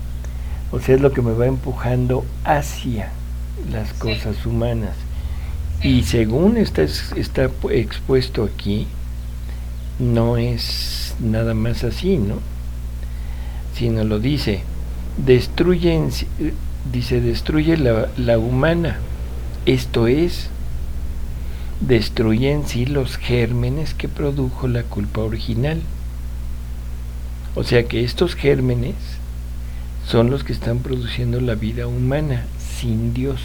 o sea, es lo que me va empujando hacia las cosas humanas. Y sí. según está expuesto aquí, no es nada más así, ¿no? Sino lo dice, destruye, dice, destruye la humana. Esto es, destruye en sí los gérmenes que produjo la culpa original. O sea que estos gérmenes son los que están produciendo la vida humana sin Dios.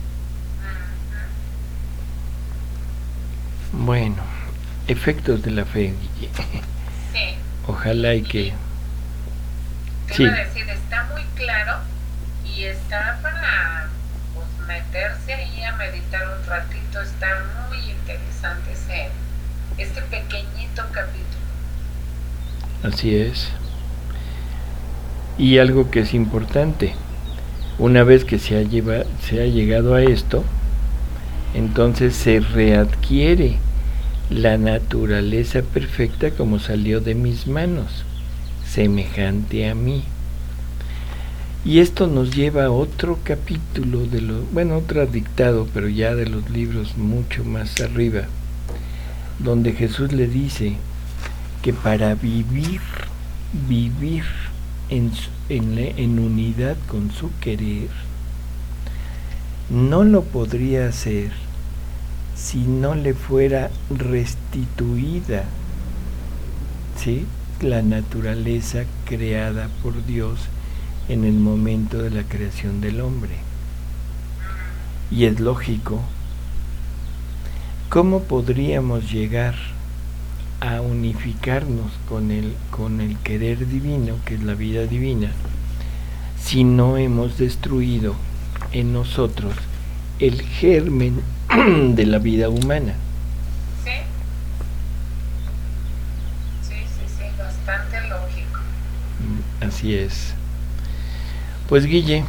Bueno, efectos de la fe, Guille. Sí. Ojalá y que... Te Sí, iba a decir, está muy claro y está para pues, meterse ahí a meditar un ratito. Está muy interesante este pequeñito capítulo. así es. Y algo que es importante, una vez que se ha llegado a esto, entonces se readquiere la naturaleza perfecta como salió de mis manos, semejante a mí. Y esto nos lleva a otro capítulo de otro dictado, pero ya de los libros mucho más arriba, donde Jesús le dice que para vivir en unidad con su querer, no lo podría hacer si no le fuera restituida, ¿sí?, la naturaleza creada por Dios en el momento de la creación del hombre. Y es lógico. ¿Cómo podríamos llegar a unificarnos con el querer divino, que es la vida divina, si no hemos destruido en nosotros el germen de la vida humana? Sí, sí, bastante lógico. Así es. Pues Guille,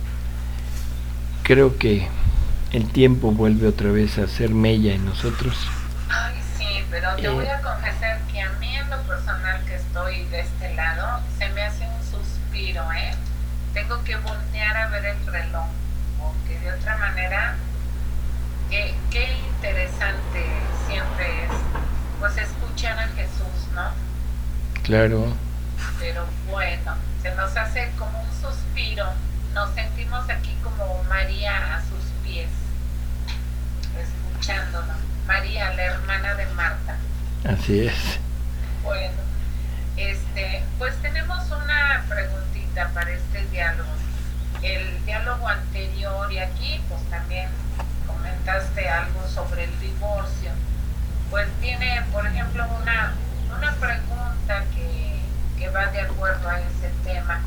creo que el tiempo vuelve otra vez a ser mella en nosotros. Ay, sí, pero te voy a confesar que a mí en lo personal que estoy de este lado, se me hace un suspiro, ¿eh? Tengo que voltear a ver el reloj, porque de otra manera, qué interesante siempre es, pues escuchar a Jesús, ¿no? Claro. Pero bueno, se nos hace como un suspiro, nos sentimos aquí como María a sus pies, escuchándonos. María, la hermana de Marta. Así es. Bueno, pues tenemos una preguntita para este diálogo. El diálogo anterior y aquí, pues también comentaste algo sobre el divorcio. Pues tiene, por ejemplo, una pregunta que va de acuerdo a ese tema.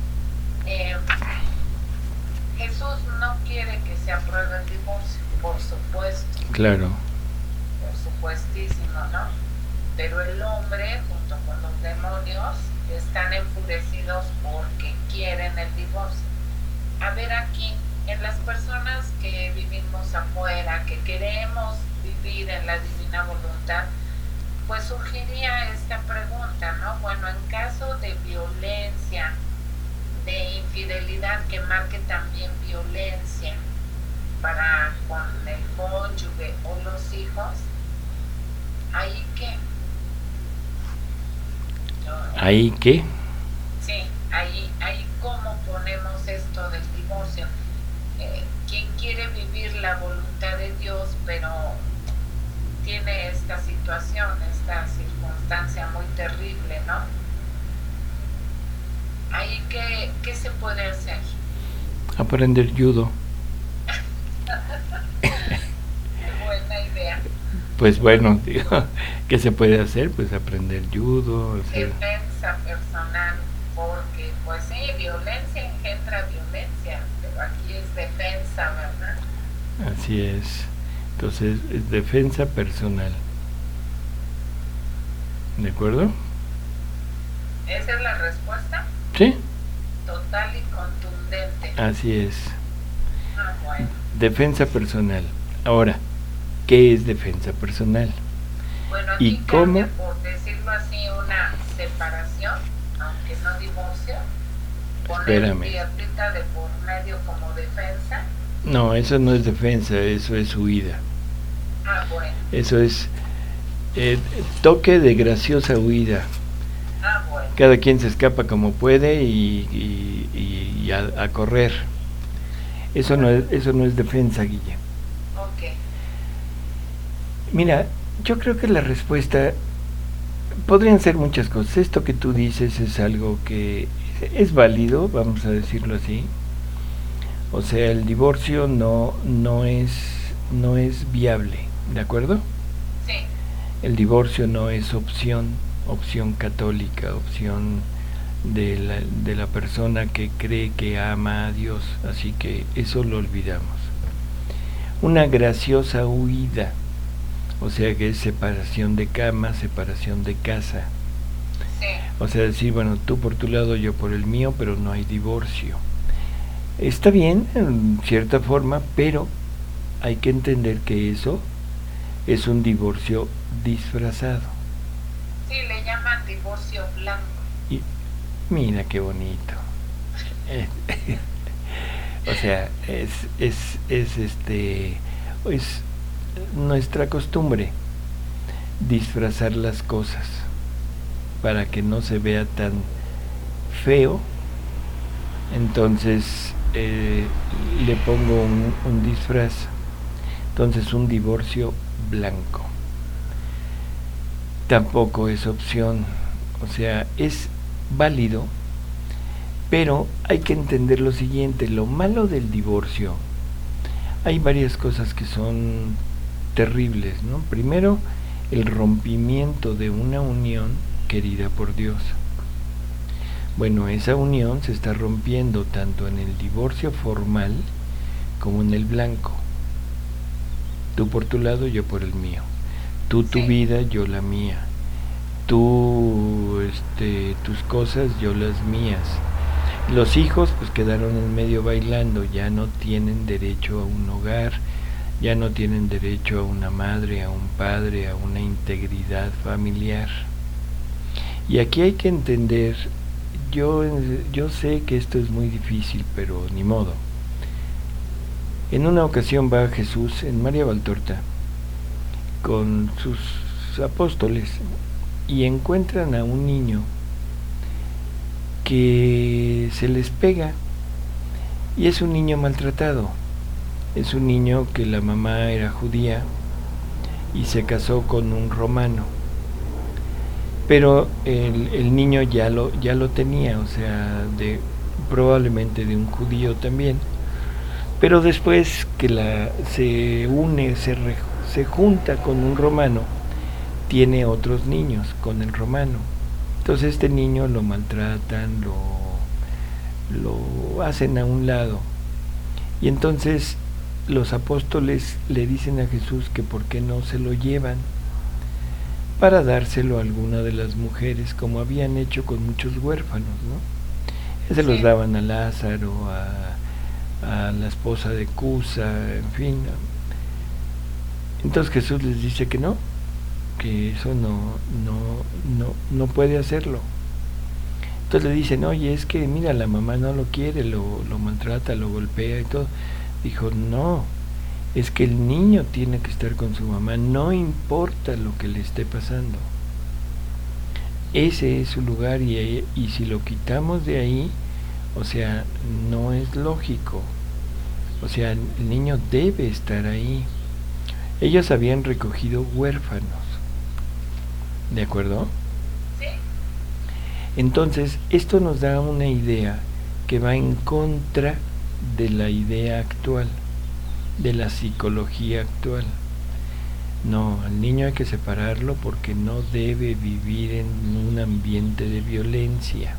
Jesús no quiere que se apruebe el divorcio, por supuesto. Claro. Por supuestísimo, ¿no? Pero el hombre, junto con los demonios, están enfurecidos porque quieren el divorcio. A ver aquí, en las personas que vivimos afuera, que queremos vivir en la divina voluntad, pues surgiría esta pregunta, ¿no? Bueno, en caso de violencia, de infidelidad que marque también violencia para con el cónyuge o los hijos, ¿ahí qué? ¿Ahí qué? Sí, ahí cómo ponemos esto del divorcio. Quien quiere vivir la voluntad de Dios, pero tiene esta situación, esta circunstancia muy terrible, ¿no? Ahí qué se puede hacer. Aprender judo. Qué buena idea. Pues bueno, digo, ¿qué se puede hacer? Pues aprender judo. Defensa personal, porque pues sí, violencia engendra violencia, pero aquí es defensa, ¿verdad? Así es. Entonces, es defensa personal. ¿De acuerdo? ¿Esa es la respuesta? Sí. Total y contundente. Así es. Ah, bueno. Defensa personal. Ahora, ¿qué es defensa personal? Bueno, aquí ¿Y cómo? cambia, por decirlo así, una separación, aunque no divorcio, poner Espérame. piedrita de por medio como defensa. No, eso no es defensa, eso es huida. bueno. Eso es toque de graciosa huida. Bueno. Cada quien se escapa como puede y a correr. Eso no es defensa, Guille. Ok. Mira, yo creo que la respuesta podrían ser muchas cosas. Esto que tú dices es algo que es válido, vamos a decirlo así. O sea, el divorcio no es viable, ¿de acuerdo? Sí. El divorcio no es opción católica, opción de la persona que cree que ama a Dios, así que eso lo olvidamos. Una graciosa huida, o sea que es separación de cama, separación de casa. Sí. O sea, decir, bueno, tú por tu lado, yo por el mío, pero no hay divorcio. Está bien, en cierta forma, pero hay que entender que eso es un divorcio disfrazado. Sí, le llaman divorcio blanco. Y mira qué bonito. O sea, es nuestra costumbre disfrazar las cosas para que no se vea tan feo. Entonces le pongo un disfraz. Entonces un divorcio blanco tampoco es opción. O sea, es válido, pero hay que entender lo siguiente. Lo malo del divorcio, hay varias cosas que son terribles, ¿no? Primero, el rompimiento de una unión querida por Dios. Bueno, esa unión se está rompiendo tanto en el divorcio formal como en el blanco. Tú por tu lado, yo por el mío. Tú tu vida, yo la mía. Tú tus cosas, yo las mías. Los hijos pues quedaron en medio bailando, ya no tienen derecho a un hogar, ya no tienen derecho a una madre, a un padre, a una integridad familiar. Y aquí hay que entender, yo sé que esto es muy difícil, pero ni modo. En una ocasión va Jesús en María Valtorta con sus apóstoles y encuentran a un niño que se les pega y es un niño maltratado. Es un niño que la mamá era judía y se casó con un romano, pero el niño ya lo tenía, o sea, probablemente de un judío también, pero después que se junta con un romano, tiene otros niños con el romano. Entonces este niño lo maltratan, lo hacen a un lado. Y entonces los apóstoles le dicen a Jesús que por qué no se lo llevan para dárselo a alguna de las mujeres, como habían hecho con muchos huérfanos, ¿no? Se los daban a Lázaro, a la esposa de Cusa, en fin. Entonces Jesús les dice que no, que eso no puede hacerlo. Entonces le dicen, oye, es que mira, la mamá no lo quiere, lo maltrata, lo golpea y todo. Dijo, no, es que el niño tiene que estar con su mamá, no importa lo que le esté pasando. Ese es su lugar y si lo quitamos de ahí, o sea, no es lógico. O sea, el niño debe estar ahí. Ellos habían recogido huérfanos. ¿De acuerdo? Sí. Entonces, esto nos da una idea que va en contra de la idea actual, de la psicología actual. No, al niño hay que separarlo porque no debe vivir en un ambiente de violencia.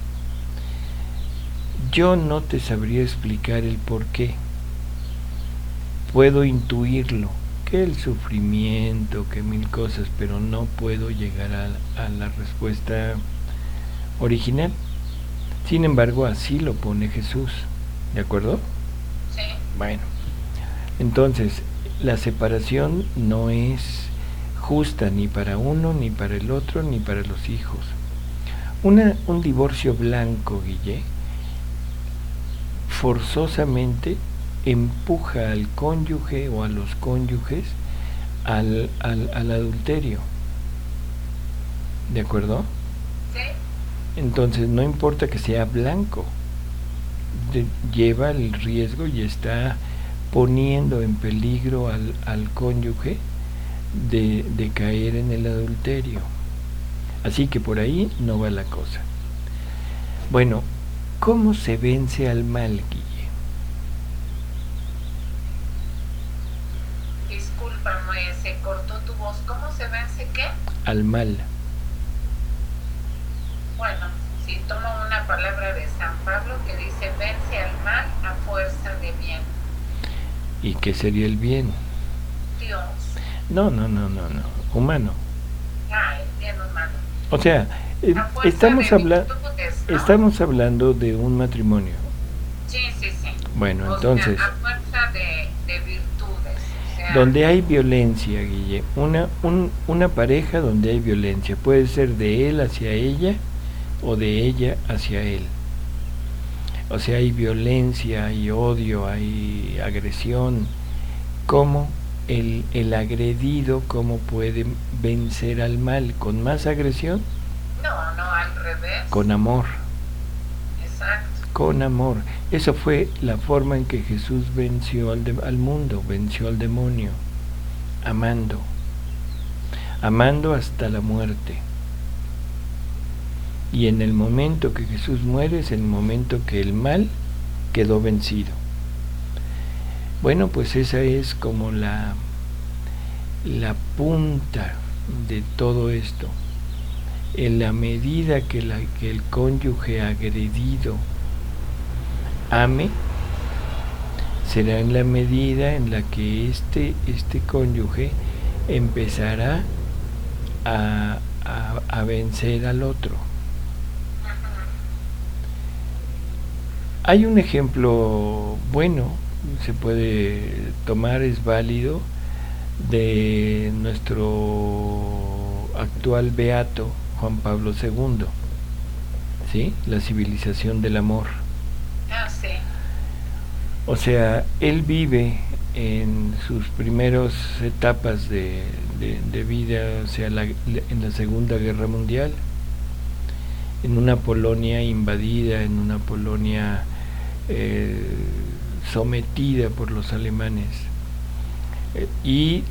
Yo no te sabría explicar el por qué. Puedo intuirlo, que el sufrimiento, que mil cosas, pero no puedo llegar a la respuesta original. Sin embargo, así lo pone Jesús. ¿De acuerdo? Sí. Bueno, entonces, la separación no es justa ni para uno, ni para el otro, ni para los hijos. Un divorcio blanco, Guille, forzosamente empuja al cónyuge o a los cónyuges al adulterio. ¿De acuerdo? Sí. Entonces no importa que sea blanco, lleva el riesgo y está poniendo en peligro al cónyuge de caer en el adulterio. Así que por ahí no va la cosa. Bueno, ¿cómo se vence al mal, Guille? Discúlpame, se cortó tu voz. ¿Cómo se vence qué? Al mal. Bueno, si tomo una palabra de San Pablo que dice vence al mal a fuerza de bien. ¿Y qué sería el bien? Dios. No. Humano. El bien humano. O sea, estamos hablando de un matrimonio. Sí. Bueno, entonces, sea, a fuerza de virtudes. O sea, donde hay violencia, Guille, una pareja donde hay violencia, puede ser de él hacia ella o de ella hacia él. O sea, hay violencia, hay odio, hay agresión. ¿Cómo el agredido, cómo puede vencer al mal? ¿Con más agresión? No, al revés. Con amor. Exacto. Con amor. Eso fue la forma en que Jesús venció al mundo, venció al demonio. Amando. Amando hasta la muerte. Y en el momento que Jesús muere es el momento que el mal quedó vencido. Bueno, pues esa es como la punta de todo esto. En la medida que el cónyuge agredido ame, será en la medida en la que este cónyuge empezará a vencer al otro. Hay un ejemplo bueno, se puede tomar, es válido, de nuestro actual beato Juan Pablo II, ¿sí? La civilización del amor. Sí. O sea, él vive en sus primeras etapas de vida, o sea, en la Segunda Guerra Mundial, en una Polonia invadida, en una Polonia sometida por los alemanes, y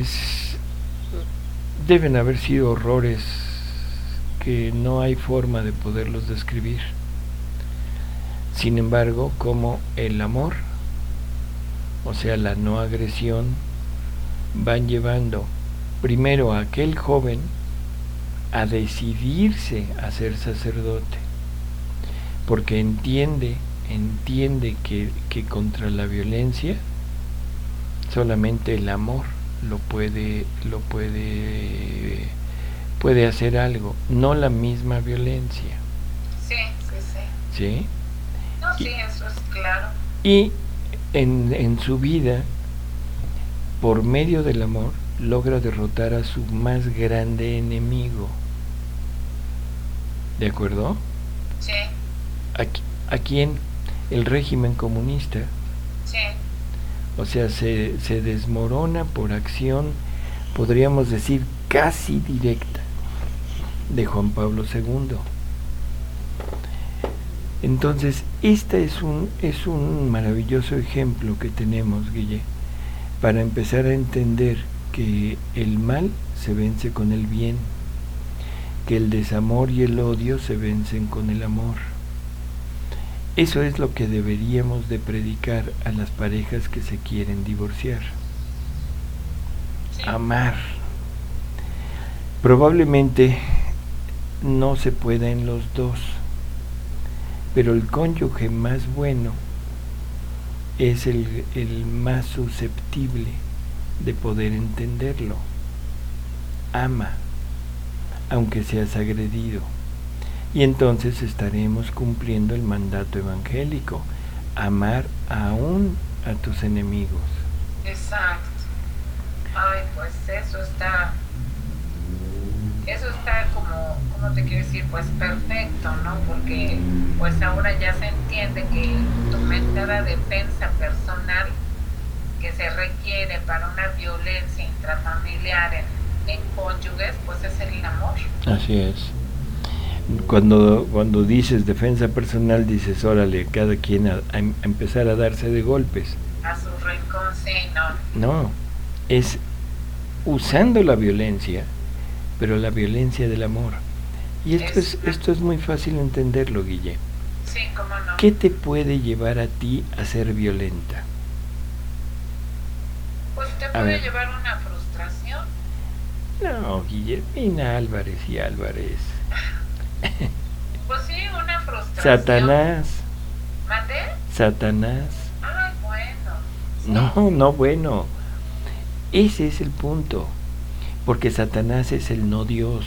deben haber sido horrores que no hay forma de poderlos describir. Sin embargo, como el amor, o sea, la no agresión, van llevando primero a aquel joven a decidirse a ser sacerdote, porque entiende que contra la violencia solamente el amor puede hacer algo, no la misma violencia. Sí. ¿Sí? No, sí, eso es claro. Y en su vida, por medio del amor, logra derrotar a su más grande enemigo. ¿De acuerdo? Sí. ¿A quién? El régimen comunista. Sí. O sea, se desmorona por acción, podríamos decir, casi directa de Juan Pablo II. Entonces, este es un maravilloso ejemplo que tenemos, Guille, para empezar a entender que el mal se vence con el bien, que el desamor y el odio se vencen con el amor. Eso es lo que deberíamos de predicar a las parejas que se quieren divorciar. Sí. Amar. Probablemente no se pueda en los dos, pero el cónyuge más bueno es el más susceptible de poder entenderlo. Ama, aunque seas agredido. Y entonces estaremos cumpliendo el mandato evangélico, amar aún a tus enemigos. Exacto. Ay, pues eso está como, ¿cómo te quiero decir? Pues perfecto, ¿no? Porque pues ahora ya se entiende que tu mentada defensa personal, que se requiere para una violencia intrafamiliar en cónyuges, pues es el amor. Así es. Cuando dices defensa personal, dices, órale, cada quien a empezar a darse de golpes. A su rincón, sí, no. No, es usando la violencia, pero la violencia del amor. Y esto es muy fácil entenderlo, Guille. Sí, cómo no. ¿Qué te puede llevar a ti a ser violenta? Pues te puede llevar una frustración. No, Guillermina Álvarez y Álvarez. Pues sí, una frustración. Satanás. ¿Mandé? Satanás. Ay, bueno. Sí. No, bueno. Ese es el punto. Porque Satanás es el no Dios.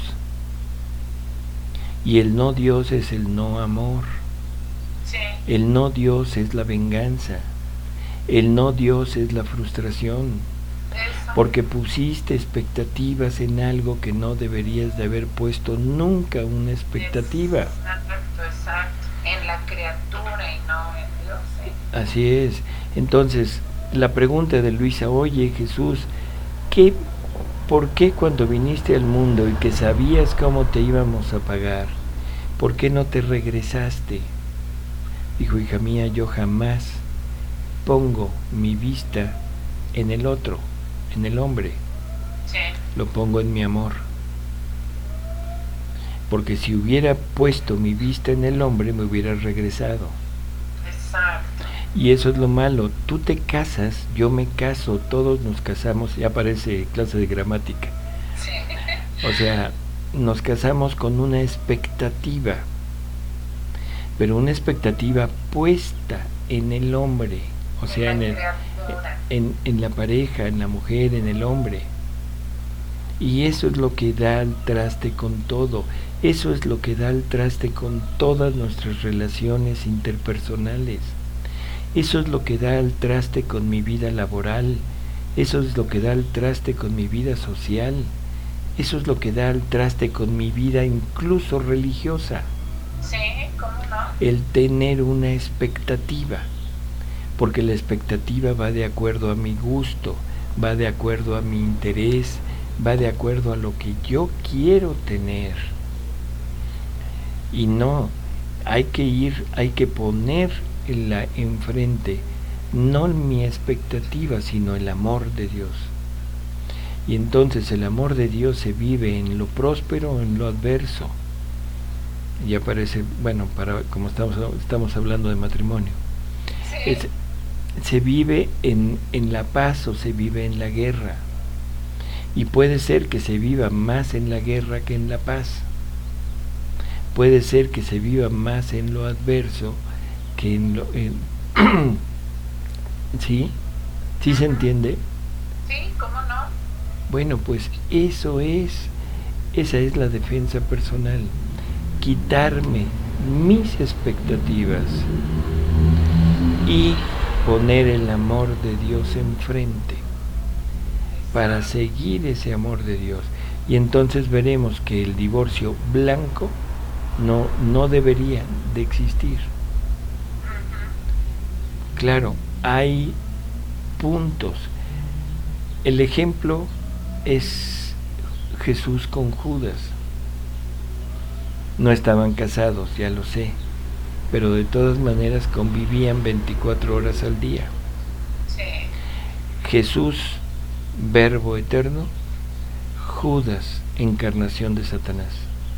Y el no Dios es el no amor. Sí. El no Dios es la venganza. El no Dios es la frustración. Eso. Porque pusiste expectativas en algo que no deberías de haber puesto nunca una expectativa. Exacto. En la criatura y no en Dios. ¿Sí? Así es. Entonces, la pregunta de Luisa, oye Jesús, ¿por qué cuando viniste al mundo y que sabías cómo te íbamos a pagar, por qué no te regresaste? Dijo, hija mía, yo jamás pongo mi vista en el otro, en el hombre. Sí. Lo pongo en mi amor. Porque si hubiera puesto mi vista en el hombre, me hubiera regresado. Exacto. Y eso es lo malo. Tú te casas, yo me caso, todos nos casamos, ya parece clase de gramática. Sí. O sea, nos casamos con una expectativa, pero una expectativa puesta en el hombre, o sea, en la pareja, en la mujer, en el hombre. Y eso es lo que da al traste con todo. Eso es lo que da al traste con todas nuestras relaciones interpersonales. Eso es lo que da al traste con mi vida laboral. Eso es lo que da al traste con mi vida social. Eso es lo que da al traste con mi vida incluso religiosa. Sí, ¿cómo no? El tener una expectativa. Porque la expectativa va de acuerdo a mi gusto, va de acuerdo a mi interés, va de acuerdo a lo que yo quiero tener. Y no, hay que poner enfrente, no mi expectativa, sino el amor de Dios. Y entonces el amor de Dios se vive en lo próspero o en lo adverso. Y aparece, bueno, como estamos hablando de matrimonio. Sí. Se vive en la paz o se vive en la guerra. Y puede ser que se viva más en la guerra que en la paz. Puede ser que se viva más en lo adverso que en lo... ¿Sí? ¿Sí se entiende? Sí, ¿cómo no? Bueno, pues esa es la defensa personal. Quitarme mis expectativas y poner el amor de Dios enfrente para seguir ese amor de Dios. Y entonces veremos que el divorcio blanco no debería de existir. Claro, hay puntos. El ejemplo es Jesús con Judas. No estaban casados, ya lo sé, pero de todas maneras convivían 24 horas al día. Sí. Jesús, Verbo eterno, Judas, encarnación de Satanás.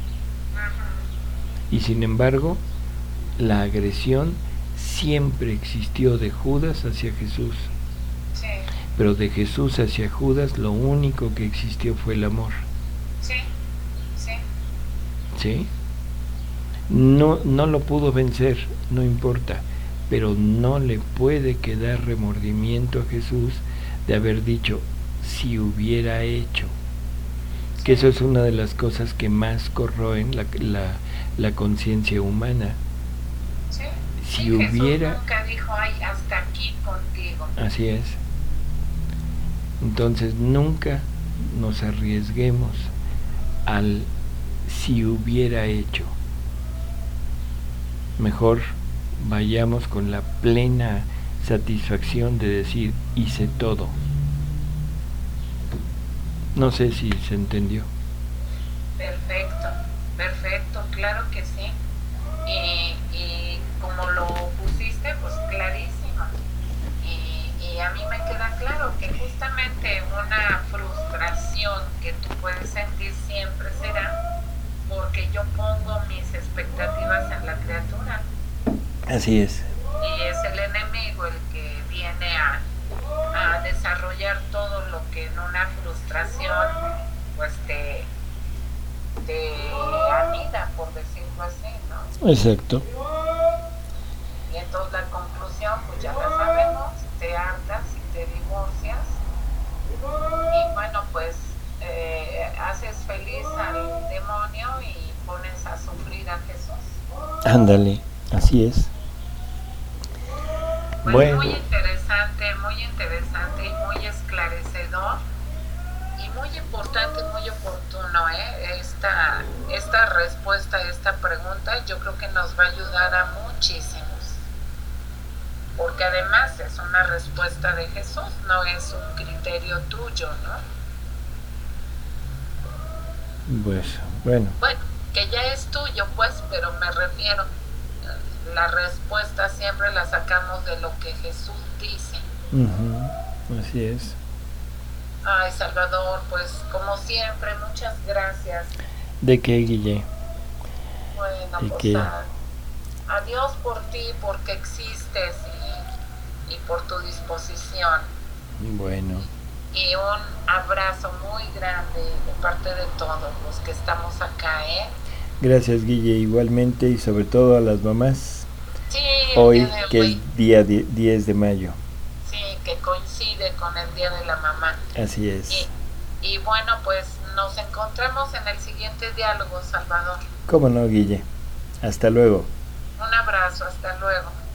Y sin embargo, la agresión siempre existió de Judas hacia Jesús. Sí. Pero de Jesús hacia Judas lo único que existió fue el amor. Sí. Sí. ¿Sí? No lo pudo vencer, no importa, pero no le puede quedar remordimiento a Jesús de haber dicho, si hubiera hecho. Que eso es una de las cosas que más corroen la conciencia humana. Sí. Si sí, hubiera... Jesús nunca dijo, ay, hasta aquí contigo. Así es. Entonces nunca nos arriesguemos al si hubiera hecho. Mejor vayamos con la plena satisfacción de decir hice todo. No sé si se entendió. Perfecto, perfecto, claro que sí. Y como lo pusiste, pues clarísimo. Y a mí me queda claro que justamente una frustración que tú puedes sentir siempre será porque yo pongo mis expectativas en la criatura. Así es. Y es el enemigo el que viene a desarrollar todo lo que en una frustración pues te anida, por decirlo así, ¿no? Exacto. Y entonces la conclusión, pues ya la sabemos, te hartas y te divorcias. Y bueno, pues haces feliz al demonio y pones a sufrir a Jesús. Ándale, así es. Pues Bueno, muy interesante y muy esclarecedor. Y muy importante, muy oportuno, esta respuesta a esta pregunta yo creo que nos va a ayudar a muchísimos, porque además es una respuesta de Jesús, no es un criterio tuyo, ¿no? pues, bueno. Bueno, que ya es tuyo, pues, pero me refiero, la respuesta siempre la sacamos de lo que Jesús dice. Así es. Ay, Salvador, pues como siempre, muchas gracias. ¿De qué, Guille? Bueno, ¿Y pues qué? adiós por ti, porque existes y por tu disposición. Bueno, Y un abrazo muy grande de parte de todos los que estamos acá, ¿eh? gracias, Guille, igualmente, y sobre todo a las mamás. Sí, Hoy, el día de que hoy, es día 10 de mayo. sí, que coincide con el Día de la Mamá. Así es. Y bueno, pues nos encontramos en el siguiente diálogo, Salvador. ¿Cómo no, Guille? Hasta luego. Un abrazo, hasta luego.